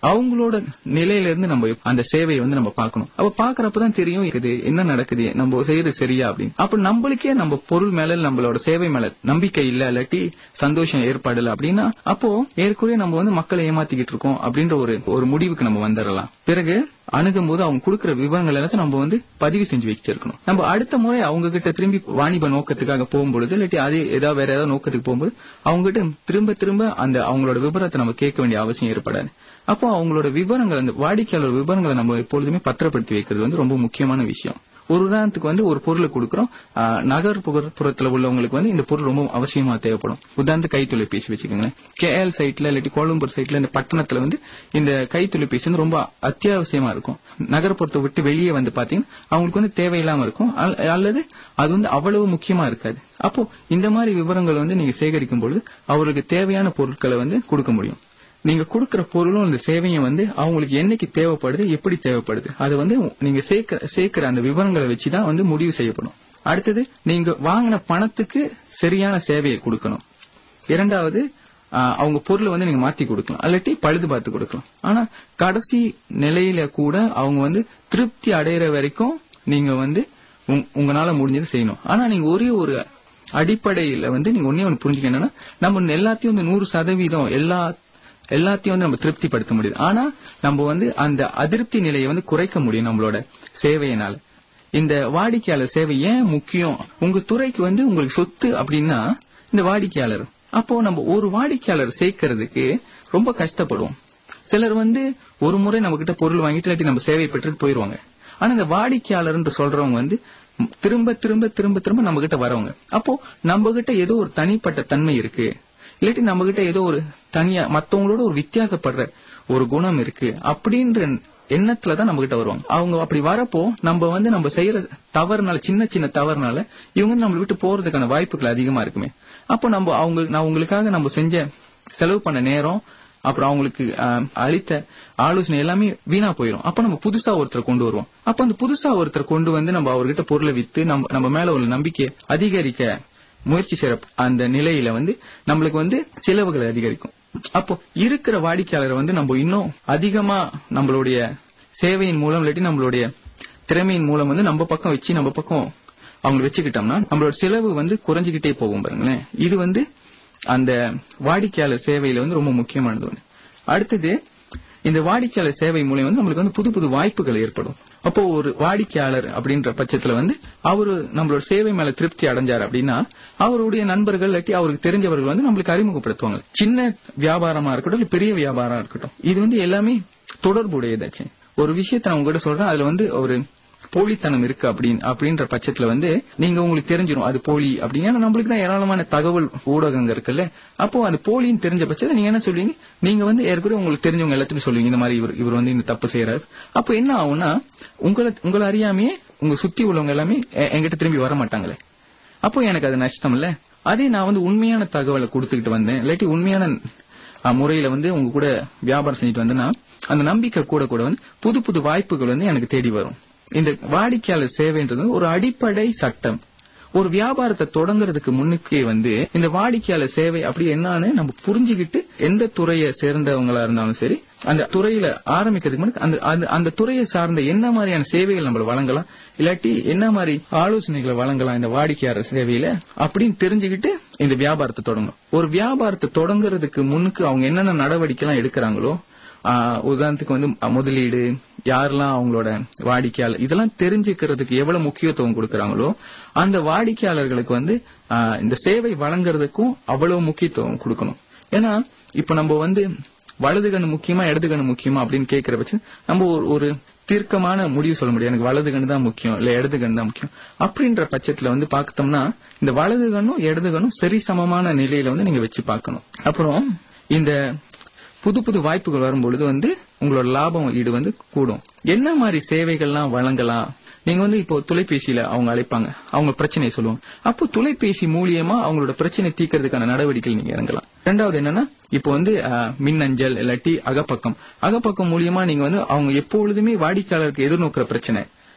Speaker 8: அவங்களோட நிலையில இருந்து நம்ம அந்த சேவையை வந்து நம்ம பார்க்கணும். அப்ப பாக்குறப்பதான் தெரியும் இது என்ன நடக்குது, நம்ம செய்யறது சரியா அப்படின்னு. அப்ப நம்மளுக்கே நம்ம பொருள் மேல நம்மளோட சேவை மேல நம்பிக்கை இல்ல, இல்லாட்டி சந்தோஷம் ஏற்படல அப்படின்னா அப்போ ஏற்கனவே நம்ம வந்து மக்களை ஏமாத்திக்கிட்டு இருக்கோம் அப்படின்ற ஒரு ஒரு முடிவுக்கு நம்ம வந்துடலாம். பிறகு அணுகும் போது அவங்க கொடுக்கிற விவரங்கள் எல்லாத்தையும் நம்ம வந்து பதிவு செஞ்சு வச்சிருக்கணும். நம்ம அடுத்த முறை அவங்க கிட்ட திரும்பி வாணிப நோக்கத்துக்காக போகும்பொழுது இல்லாட்டி அதே ஏதாவது வேற ஏதாவது நோக்கத்துக்கு போகும்போது அவங்க கிட்ட திரும்ப திரும்ப அந்த அவங்களோட விவரத்தை நம்ம கேட்க வேண்டிய அவசியம் ஏற்படாது. அப்போ அவங்களோட விவரங்கள், அந்த வாடிக்கையாளர் விவரங்களை நம்ம எப்பொழுதுமே பத்திரப்படுத்தி வைக்கிறது வந்து ரொம்ப முக்கியமான விஷயம். ஒரு உதாரணத்துக்கு வந்து ஒரு பொருளை கொடுக்கறோம், நகர்ப்புறத்துல உள்ளவங்களுக்கு வந்து இந்த பொருள் ரொம்ப அவசியமா தேவைப்படும். உதாரணத்துக்கு கை தொலைபேசி வச்சுக்கோங்களேன். கேஎல் சைட்ல இல்லாட்டி கோலம்பூர் சைட்ல இந்த பட்டணத்துல வந்து இந்த கை தொலைபேசி வந்து ரொம்ப அத்தியாவசியமா இருக்கும். நகர்ப்புறத்தை விட்டு வெளியே வந்து பாத்தீங்கன்னா அவங்களுக்கு வந்து தேவையில்லாம இருக்கும், அல்லது அது வந்து அவ்வளவு முக்கியமா இருக்காது. அப்போ இந்த மாதிரி விவரங்கள் வந்து நீங்க சேகரிக்கும் பொழுது அவர்களுக்கு தேவையான பொருட்களை வந்து கொடுக்க முடியும். நீங்க கொடுக்கிற பொருளும் இந்த சேவையும் வந்து அவங்களுக்கு என்னைக்கு தேவைப்படுது, எப்படி தேவைப்படுது, அது வந்து நீங்க சேர்க்கிற அந்த விவரங்களை வச்சுதான் வந்து முடிவு செய்யப்படும். அடுத்தது நீங்க வாங்கின பணத்துக்கு சரியான சேவையை கொடுக்கணும். இரண்டாவது அவங்க பொருளை வந்து நீங்க மாத்தி கொடுக்கலாம், அல்லாட்டி பழுது பார்த்து கொடுக்கலாம். ஆனா கடைசி நிலையில கூட அவங்க வந்து திருப்தி அடைகிற வரைக்கும் நீங்க வந்து உங்களால முடிஞ்சது செய்யணும். ஆனா நீங்க ஒரே ஒரு அடிப்படையில வந்து நீங்க ஒன்னே ஒன்னு புரிஞ்சுக்க, என்னன்னா நம்ம எல்லாத்தையும் வந்து நூறு சதவீதம் எல்லா எல்லாத்தையும் வந்து நம்ம திருப்திப்படுத்த முடியும். ஆனா நம்ம வந்து அந்த அதிருப்தி நிலையை வந்து குறைக்க முடியும் நம்மளோட சேவையினால. இந்த வாடிக்கையாளர் சேவை ஏன் முக்கியம்? உங்க துறைக்கு வந்து உங்களுக்கு சொத்து அப்படின்னா இந்த வாடிக்கையாளர். அப்போ நம்ம ஒரு வாடிக்கையாளர் சேர்க்கறதுக்கு ரொம்ப கஷ்டப்படுவோம். சிலர் வந்து ஒரு முறை நம்ம கிட்ட பொருள் வாங்கிட்டு இல்லாட்டி நம்ம சேவை பெற்றுட்டு போயிருவாங்க. ஆனா இந்த வாடிக்கையாளர் சொல்றவங்க வந்து திரும்ப திரும்ப திரும்ப திரும்ப நம்ம கிட்ட வரவங்க. அப்போ நம்ம கிட்ட ஏதோ ஒரு தனிப்பட்ட தன்மை இருக்கு, இல்லாட்டி நம்ம கிட்ட ஏதோ ஒரு தனியா மத்தவங்களோட ஒரு வித்தியாசப்படுற ஒரு குணம் இருக்கு அப்படின்ற எண்ணத்துலதான் நம்ம கிட்ட வருவாங்க. அவங்க அப்படி வரப்போ நம்ம வந்து நம்ம செய்யற தவறுனால, சின்ன சின்ன தவறுனால இவங்க நம்மளை விட்டு போறதுக்கான வாய்ப்புகள் அதிகமா இருக்குமே. அப்போ நம்ம அவங்க நான் உங்களுக்காக நம்ம செஞ்ச செலவு பண்ண நேரம், அப்புறம் அவங்களுக்கு அளித்த ஆலோசனை எல்லாமே வீணா போயிடும். அப்ப நம்ம புதுசா ஒருத்தரை கொண்டு வருவோம். அப்ப அந்த புதுசா ஒருத்தரை கொண்டு வந்து நம்ம அவர்கிட்ட பொருளை வித்து நம்ம நம்ம மேல ஒரு நம்பிக்கை அதிகரிக்க முயற்சி செய்யற அந்த நிலையில வந்து நம்மளுக்கு வந்து செலவுகள் அதிகரிக்கும். அப்போ இருக்கிற வாடிக்கையாளரை வந்து நம்ம இன்னும் அதிகமா நம்மளுடைய சேவையின் மூலம் இல்லாட்டி நம்மளுடைய திறமையின் மூலம் வந்து நம்ம பக்கம் வச்சு நம்ம பக்கம் அவங்க வச்சுக்கிட்டோம்னா நம்மளோட செலவு வந்து குறைஞ்சுக்கிட்டே போகும் பாருங்களேன். இது வந்து அந்த வாடிக்கையாளர் சேவையில வந்து ரொம்ப முக்கியமானது ஒண்ணு. அடுத்தது இந்த வாடிக்கையாளர் சேவை மூலம் வந்து நம்மளுக்கு வந்து புது புது வாய்ப்புகள் ஏற்படும். அப்போ ஒரு வாடிக்கையாளர் அப்படின்ற பட்சத்துல வந்து அவரு நம்மளோட சேவை மேல திருப்தி அடைஞ்சாரு அப்படின்னா அவருடைய நண்பர்கள் இல்லாட்டி அவருக்கு தெரிஞ்சவர்கள் வந்து நம்மளுக்கு அறிமுகப்படுத்துவாங்க. சின்ன வியாபாரமா இருக்கட்டும், பெரிய வியாபாரம் இருக்கட்டும், இது வந்து எல்லாமே தொடர்புடையதாச்சு. ஒரு விஷயத்த நான் உங்ககிட்ட சொல்றேன், அதுல வந்து ஒரு போலித்தனம் இருக்கு அப்படின்ற பட்சத்துல வந்து நீங்க உங்களுக்கு தெரிஞ்சிடும் அது போலி அப்படின்னு. நம்மளுக்கு தான் ஏராளமான தகவல் ஊடகங்கள் இருக்குல்ல. அப்போ அது போலின்னு தெரிஞ்ச பட்சத்துல நீங்க என்ன சொல்லுவீங்க, நீங்க வந்து ஏற்கனவே உங்களுக்கு தெரிஞ்சவங்க எல்லாத்தையும் சொல்லுவீங்க இந்த மாதிரி இவர் இவர் வந்து இந்த தப்பு செய்யறாரு. அப்போ என்ன ஆகும்னா உங்களை உங்களை அறியாமையே உங்க சுத்தி உள்ளவங்க எல்லாமே என்கிட்ட திரும்பி வர மாட்டாங்களே. அப்போ எனக்கு அது நஷ்டம் இல்ல. அதே நான் வந்து உண்மையான தகவலை கொடுத்துக்கிட்டு வந்தேன், இல்லாட்டி உண்மையான முறையில வந்து உங்க கூட வியாபாரம் செஞ்சுட்டு வந்தேன்னா அந்த நம்பிக்கை கூட கூட வந்து புது புது வாய்ப்புகள் வந்து எனக்கு தேடி வரும். இந்த வாடிக்கையாளர் சேவைன்றது ஒரு அடிப்படை சட்டம். ஒரு வியாபாரத்தை தொடங்குறதுக்கு முன்னுக்கே வந்து இந்த வாடிக்கையாளர் சேவை அப்படி என்னன்னு நம்ம புரிஞ்சுக்கிட்டு எந்த துறையை சேர்ந்தவங்களா இருந்தாலும் சரி அந்த துறையில ஆரம்பிக்கிறதுக்கு முன்னாடி அந்த அந்த துறையை சார்ந்த என்ன மாதிரியான சேவைகள் நம்ம வழங்கலாம், இல்லாட்டி என்ன மாதிரி ஆலோசனைகளை வழங்கலாம் இந்த வாடிக்கையாளர் சேவையில அப்படின்னு தெரிஞ்சுக்கிட்டு இந்த வியாபாரத்தை தொடங்கும். ஒரு வியாபாரத்தை தொடங்குறதுக்கு முன்னுக்கு அவங்க என்னென்ன நடவடிக்கை எல்லாம் எடுக்கிறாங்களோ, உதாரணத்துக்கு வந்து முதலீடு, யாரெல்லாம் அவங்களோட வாடிக்கையாளர், இதெல்லாம் தெரிஞ்சுக்கிறதுக்கு எவ்வளவு முக்கியத்துவம் கொடுக்கறாங்களோ அந்த வாடிக்கையாளர்களுக்கு வந்து இந்த சேவை வழங்குறதுக்கும் அவ்வளவு முக்கியத்துவம் கொடுக்கணும். ஏன்னா இப்ப நம்ம வந்து வலது கண்ணு முக்கியமா இடது கண்ணு முக்கியமா அப்படின்னு கேட்கிற பட்சம் நம்ம ஒரு தீர்க்கமான முடிவு சொல்ல முடியும், எனக்கு வலது கண்ணு தான் முக்கியம் இல்ல இடது கண்ணு தான் முக்கியம் அப்படின்ற பட்சத்துல வந்து பார்த்தோம்னா இந்த வலது கண்ணும் இடது கண்ணும் சரி சமமான நிலையில வந்து நீங்க வச்சு பார்க்கணும். அப்புறம் இந்த புது புது வாய்ப்புகள் வரும்பொழுது வந்து உங்களோட லாபம் ஈடு வந்து கூடும். என்ன மாதிரி சேவைகள்லாம் வழங்கலாம், நீங்க வந்து இப்போ தொலைபேசியில அவங்க அழைப்பாங்க, அவங்க பிரச்சனையை சொல்லுவாங்க. அப்போ தொலைபேசி மூலியமா அவங்களோட பிரச்சனை தீர்க்கறதுக்கான நடவடிக்கைகள் நீங்க இறங்கலாம். ரெண்டாவது என்னன்னா இப்போ வந்து மின்னஞ்சல் இல்லாட்டி அகப்பக்கம் அகப்பக்கம் மூலியமா நீங்க வந்து அவங்க எப்பொழுதுமே வாடிக்கையாளருக்கு எதிர்நோக்கிற பிரச்சனை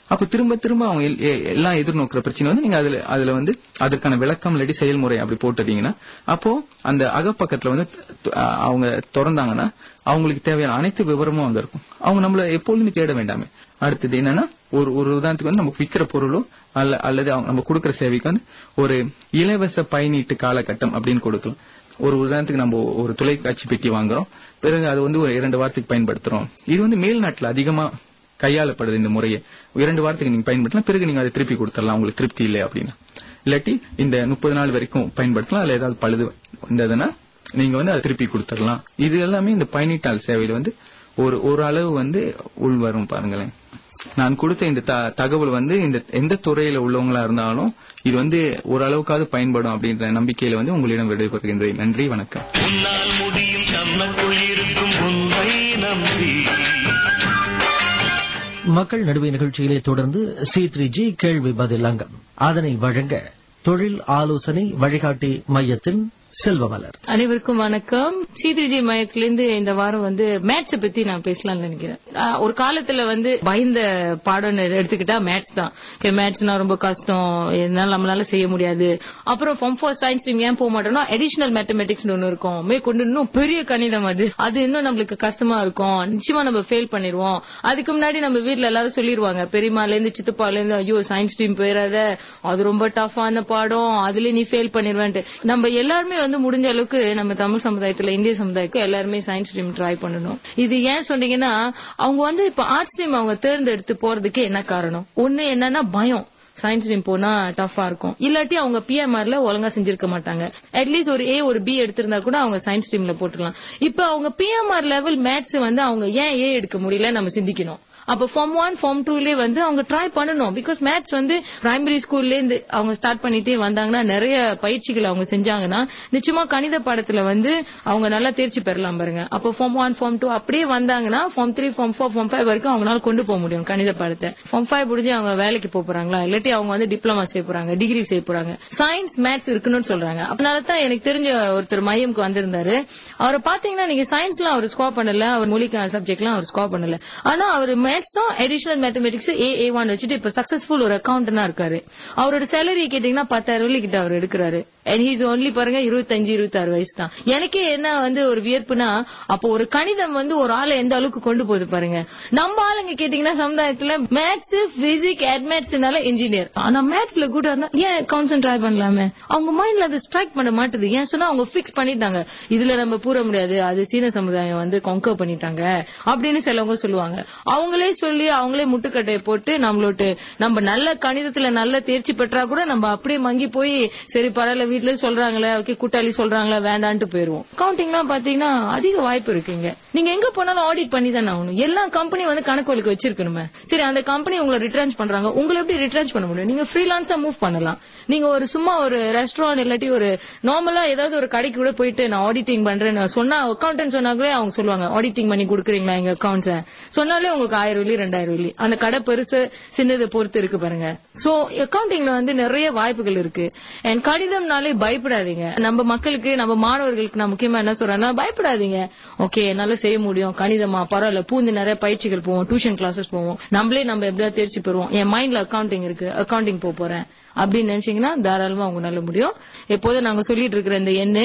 Speaker 8: அப்ப திரும்ப திரும்ப அவங்க எல்- எ- எல்லாம் எதிர்நோக்கிற பிரச்சனை வந்து நீங்க அதுல அதுல வந்து அதற்கான விளக்கம் இல்லாட்டி செயல்முறை அப்படி போட்டுட்டீங்கன்னா அப்போ அந்த அகப்பக்கத்துல வந்து த- அஹ் அவங்க திறந்தாங்கன்னா அவங்களுக்கு தேவையான அனைத்து விவரமும் அங்க இருக்கும். அவங்க நம்மள எப்பொழுதுமே தேட வேண்டாமே. அடுத்தது என்னன்னா ஒரு ஒரு உதாரணத்துக்கு வந்து நமக்கு விக்கிற பொருளோ அல்ல அல்லது அவங்க நம்ம கொடுக்கிற சேவைக்கு வந்து ஒரு இலவச பயனீட்டு காலகட்டம் அப்படின்னு கொடுக்கலாம். ஒரு உதாரணத்துக்கு நம்ம ஒரு தொலைக்காட்சி பெட்டி வாங்குறோம், பிறகு அது வந்து ஒரு இரண்டு வாரத்துக்கு பயன்படுத்துறோம். இது வந்து மேல்நாட்டுல அதிகமா கையாளப்படுது இந்த முறையை. இரண்டு வாரத்துக்கு நீங்க பயன்படுத்தலாம், பிறகு நீங்க அதை திருப்பி கொடுத்துடலாம் உங்களுக்கு திருப்தி இல்லை அப்படின்னா. இல்லாட்டி இந்த முப்பது நாள் வரைக்கும் பயன்படுத்தலாம், அதுல ஏதாவது பழுது இருந்ததுன்னா நீங்க வந்து அதை திருப்பி கொடுத்துடலாம். இது எல்லாமே இந்த பயனீட்டாளர் சேவையில வந்து ஒரு ஒரு அளவு வந்து உள்வரும். பாருங்களேன், நான் கொடுத்த இந்த த- தகவல் வந்து இந்த எந்த துறையில உள்ளவங்களா இருந்தாலும் இது வந்து ஓரளவுக்காவது பயன்படும் அப்படின்ற நம்பிக்கையில வந்து உங்களிடம் விடைபெறுகின்றேன். நன்றி, வணக்கம்.
Speaker 9: உன்னால் முடியும் தன்னுக்குள் இருக்கும் உண்மை நம்பி.
Speaker 3: மக்கள் நடுவே நிகழ்ச்சியிலே தொடர்ந்து சி த்ரீ ஜி கேள்வி பதில் அங்கம். அதனை வழங்க தொழில் ஆலோசனை வழிகாட்டி மையத்தின் செல்வமலர்.
Speaker 10: அனைவருக்கும் வணக்கம். சி த்ரீ ஜி மையத்திலிருந்து இந்த வாரம் வந்து மேத்ஸ் பத்தி நான் பேசலாம்னு நினைக்கிறேன். ஆஹ் ஒரு காலத்துல வந்து பயந்த பாடம் எடுத்துக்கிட்டா மேத்ஸ் தான். மேத்ஸ்னா ரொம்ப கஷ்டம், என்னால நம்மளால செய்ய முடியாது. அப்புறம் ஃபார்ம் ஃபோர் சயின்ஸ் ஸ்ட்ரீம் ஏன் போக மாட்டோம்னா அடிஷனல் மேத்தமெட்டிக்ஸ் ஒன்னு இருக்கும், மேற்கொண்டு இன்னும் பெரிய கணிதம், அது அது இன்னும் நம்மளுக்கு கஷ்டமா இருக்கும், நிச்சயமா நம்ம ஃபெயில் பண்ணிடுவோம். அதுக்கு முன்னாடி நம்ம வீட்டுல எல்லாரும் சொல்லிடுவாங்க, பெரியமால இருந்து சித்தப்பால இருந்து, ஐயோ சயின்ஸ் ஸ்ட்ரீம் போயிடாத, அது ரொம்ப டஃபான பாடம், அதுல நீ ஃபெயில் பண்ணிடுவேன்ட்டு. நம்ம எல்லாருமே வந்து முடிஞ்ச அளவுக்கு நம்ம தமிழ் சமுதாயத்துல இந்திய சமுதாயத்துக்கு எல்லாருமே சயின்ஸ் ஸ்ட்ரீம் ட்ரை பண்ணணும். இது ஏன் சொன்னீங்கன்னா அவங்க வந்து இப்ப ஆர்ட்ஸ் ஸ்ட்ரீம் அவங்க தேர்ந்தெடுத்து போறதுக்கு என்ன காரணம்? ஒண்ணு என்னன்னா பயம், சயின்ஸ் ஸ்ட்ரீம் போனா டஃபா இருக்கும், இல்லாட்டி அவங்க பிஎம்ஆர்ல ஒழுங்கா செஞ்சிருக்க மாட்டாங்க. அட்லீஸ்ட் ஒரு ஏ ஒரு பி எடுத்திருந்தா கூட அவங்க சயின்ஸ் ஸ்ட்ரீம்ல போட்டுக்கலாம். இப்ப அவங்க பிஎம்ஆர் லெவல் மேத்ஸ் வந்து அவங்க ஏன் ஏ எடுக்க முடியல நம்ம சிந்திக்கணும். அப்ப ஃபார்ம் ஒன் ஃபார்ம் டூலயே வந்து அவங்க ட்ரை பண்ணணும். பிகாஸ் மேத்ஸ் வந்து பிரைமரி ஸ்கூல்ல இருந்து அவங்க ஸ்டார்ட் பண்ணிட்டே வந்தாங்கன்னா, நிறைய பயிற்சிகள் அவங்க செஞ்சாங்கன்னா நிச்சயமா கணித பாடத்துல வந்து அவங்க நல்லா தேர்ச்சி பெறலாம் பாருங்க. அப்ப ஃபார்ம் ஒன் ஃபார்ம் டூ அப்படியே வந்தாங்கன்னா form three form four form five வரைக்கும் அவங்களால கொண்டு போக முடியும் கணித பாடத்தை. ஃபார்ம் ஃபைவ் முடிஞ்சு அவங்க வேலைக்கு போக போறாங்களா, இல்லாட்டி அவங்க வந்து டிப்ளமா செய்ய போறாங்க, டிகிரி செய்ய போறாங்க. சயின்ஸ் மேத்ஸ் இருக்கணும்னு சொல்றாங்க. அதனாலதான் எனக்கு தெரிஞ்ச ஒருத்தர் மையம்க்கு வந்திருந்தாரு. அவரை பாத்தீங்கன்னா நீங்க சயின்ஸ்லாம் அவர் ஸ்கோர் பண்ணல, அவர் மொழிக்கான சப்ஜெக்ட்லாம் அவர் ஸ்கோர் பண்ணல. ஆனா அவர் மேத்ஸும் additional mathematics A A one வச்சுட்டு இப்ப சக்சஸ்ஃபுல் ஒரு அக்கௌண்டனா இருக்காரு. அவரோட சேலரி கேட்டீங்கன்னா பத்தாயிரம் ரூபாய் கிட்ட அவர் எடுக்கிறாரு. அண்ட் ஹீஸ் ஒன்லி பாருங்க இருபத்தஞ்சு இருபத்தி ஆறு வயசு தான். எனக்கே என்ன வந்து ஒரு வியப்புனா, அப்போ ஒரு கணிதம் வந்து ஒரு ஆளை எந்த அளவுக்கு கொண்டு போகுது பாருங்க. நம்ம ஆளுங்க கேட்டீங்கன்னா சமுதாயத்துல மேத்ஸ் பிசிக்ஸ் அட்மேத்ஸ்னால இன்ஜினியர், ஆனா மேத்ஸ்ல கூட ஏன் கான்சென்ட்ரேட் பண்ணலாமே, அவங்க மைண்ட்ல அது ஸ்ட்ரைக் பண்ண மாட்டுது. ஏன் சொன்னா அவங்க பிக்ஸ் பண்ணிட்டாங்க, இதுல நம்ம பூர முடியாது, அது சீன சமுதாயம் வந்து கொங்கர் பண்ணிட்டாங்க அப்படின்னு சிலவங்க சொல்லுவாங்க. அவங்களே சொல்லி அவங்களே முட்டுக்கட்டையை போட்டு நம்மளோட நம்ம நல்ல கணிதத்துல நல்ல தேர்ச்சி பெற்றா கூட நம்ம அப்படியே மங்கி போய் சரி பரவாயில்ல வீட்டுல சொல்றாங்களே, ஓகே கூட்டாளி சொல்றாங்களே வேண்டான்ட்டு போயிருவோம். அக்கவுண்டிங் எல்லாம் பாத்தீங்கன்னா அதிக வாய்ப்பு இருக்குங்க. நீங்க எங்க போனாலும் ஆடிட் பண்ணி தானே ஆகணும். எல்லா கம்பெனி வந்து கணக்கு வழக்கு வச்சிருக்கணுமே. சரி அந்த கம்பெனி உங்களை ரிட்டர்ன்ஸ் பண்றாங்க, உங்களை எப்படி ரிட்டர்ன்ஸ் பண்ண முடியும்? நீங்க ஃப்ரீலான்ஸா மூவ் பண்ணலாம். நீங்க ஒரு சும்மா ஒரு ரெஸ்டாரண்ட் இல்லாட்டி ஒரு நார்மலா ஏதாவது ஒரு கடைக்கு கூட போயிட்டு நான் ஆடிட்டிங் பண்றேன்னு சொன்னா அக்கௌண்டன்ட் சொன்னாங்களே அவங்க சொல்லுவாங்க, ஆடிட்டிங் பண்ணி கொடுக்குறீங்களா எங்க அக்கௌண்ட்ஸ் சொன்னாலே உங்களுக்கு ஆயிரம் வெள்ளி ரெண்டாயிரம் வெள்ளி, அந்த கடை பெருசு சின்னதை பொறுத்து இருக்கு பாருங்க. சோ அக்கௌண்டிங்ல வந்து நிறைய வாய்ப்புகள் இருக்கு. அண்ட் கணிதம்னாலே பயப்படாதீங்க. நம்ம மக்களுக்கு நம்ம மாணவர்களுக்கு நான் முக்கியமா என்ன சொல்றேன்னா, பயப்படாதீங்க. ஓகே என்னால செய்ய முடியும், கணிதமா பரவாயில்ல, பூந்து நிறைய பயிற்சிகள் போவோம், டியூஷன் கிளாஸஸ் போவோம், நம்மளே நம்ம எப்படியா தேர்ச்சி பெறுவோம், என் மைண்ட்ல அக்கௌண்டிங் இருக்கு, அக்கௌண்டிங் போக போறேன் அப்படின்னு நினைச்சீங்கன்னா தாராளமா அவங்க நல்ல முடியும். எப்போதும் நாங்க சொல்லிட்டு இருக்கிற இந்த எண்ணு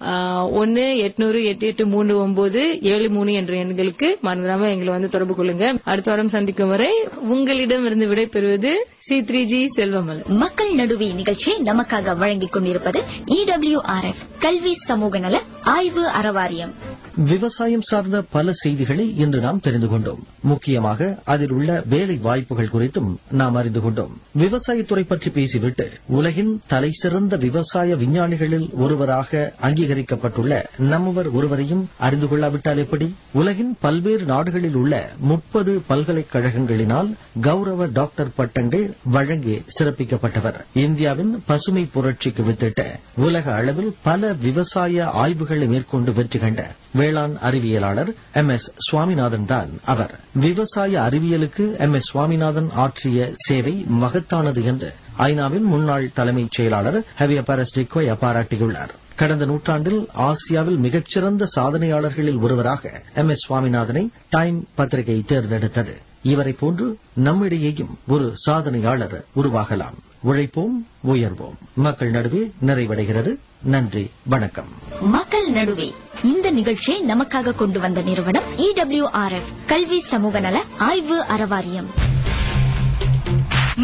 Speaker 10: ஒன்னு எட்நூறு எட்டு எட்டு மூன்று ஒன்பது ஏழு மூணு என்ற எண்களுக்கு மறந்துடாம எங்களை வந்து தொடர்பு கொள்ளுங்க. அடுத்த வாரம் சந்திக்கும் வரை உங்களிடம் இருந்து விடை பெறுவது சி த்ரீ ஜி செல்வமலர்.
Speaker 1: மக்கள் நடுவே நிகழ்ச்சியை நமக்காக வழங்கிக் கொண்டிருப்பது இ டபிள்யூ ஆர் எஃப் கல்வி சமூக நல ஆய்வு அறவாரியம்.
Speaker 3: விவசாயம் சார்ந்த பல செய்திகளை இன்று நாம் தெரிந்து கொண்டோம். முக்கியமாக அதில் உள்ள வேலை வாய்ப்புகள் குறித்தும் நாம் அறிந்து கொண்டோம். விவசாயத்துறை பற்றி பேசிவிட்டு உலகின் தலைசிறந்த விவசாய விஞ்ஞானிகளில் ஒருவராக அங்கீகரிக்கப்பட்டுள்ள நம்மவர் ஒருவரையும் அறிந்து கொள்ளாவிட்டால் எப்படி? உலகின் பல்வேறு நாடுகளில் உள்ள முப்பது பல்கலைக்கழகங்களினால் கௌரவ டாக்டர் பட்டங்கள் வழங்கி சிறப்பிக்கப்பட்டவர். இந்தியாவின் பசுமை புரட்சிக்கு வித்திட்ட உலக அளவில் பல விவசாய ஆய்வுகளை மேற்கொண்டு வெற்றி கண்ட வேளாண் அறிவியலாளர் எம் எஸ் சுவாமிநாதன் தான் அவர். விவசாய அறிவியலுக்கு எம் எஸ் சுவாமிநாதன் ஆற்றிய சேவை மகத்தானது என்று ஐநாவின் முன்னாள் தலைமைச் செயலாளர் ஹெவியர் பரஸ் டிக்கோயா பாராட்டியுள்ளார். கடந்த நூற்றாண்டில் ஆசியாவில் மிகச்சிறந்த சாதனையாளர்களில் ஒருவராக எம் எஸ் சுவாமிநாதனை டைம் பத்திரிகை தேர்ந்தெடுத்தது. இவரை போன்று நம்மிடையேயும் ஒரு சாதனையாளர் உருவாகலாம். உழைப்போம், உயர்வோம். மக்கள் நடுவே நிறைவடைகிறது. நன்றி, வணக்கம்.
Speaker 1: மக்கள் நடுவே இந்த நிகழ்ச்சியை நமக்காக கொண்டு வந்த நிறுவனம் இ டபிள்யூ ஆர் எஃப் கல்வி சமூக நல ஆய்வு அறவாரியம்.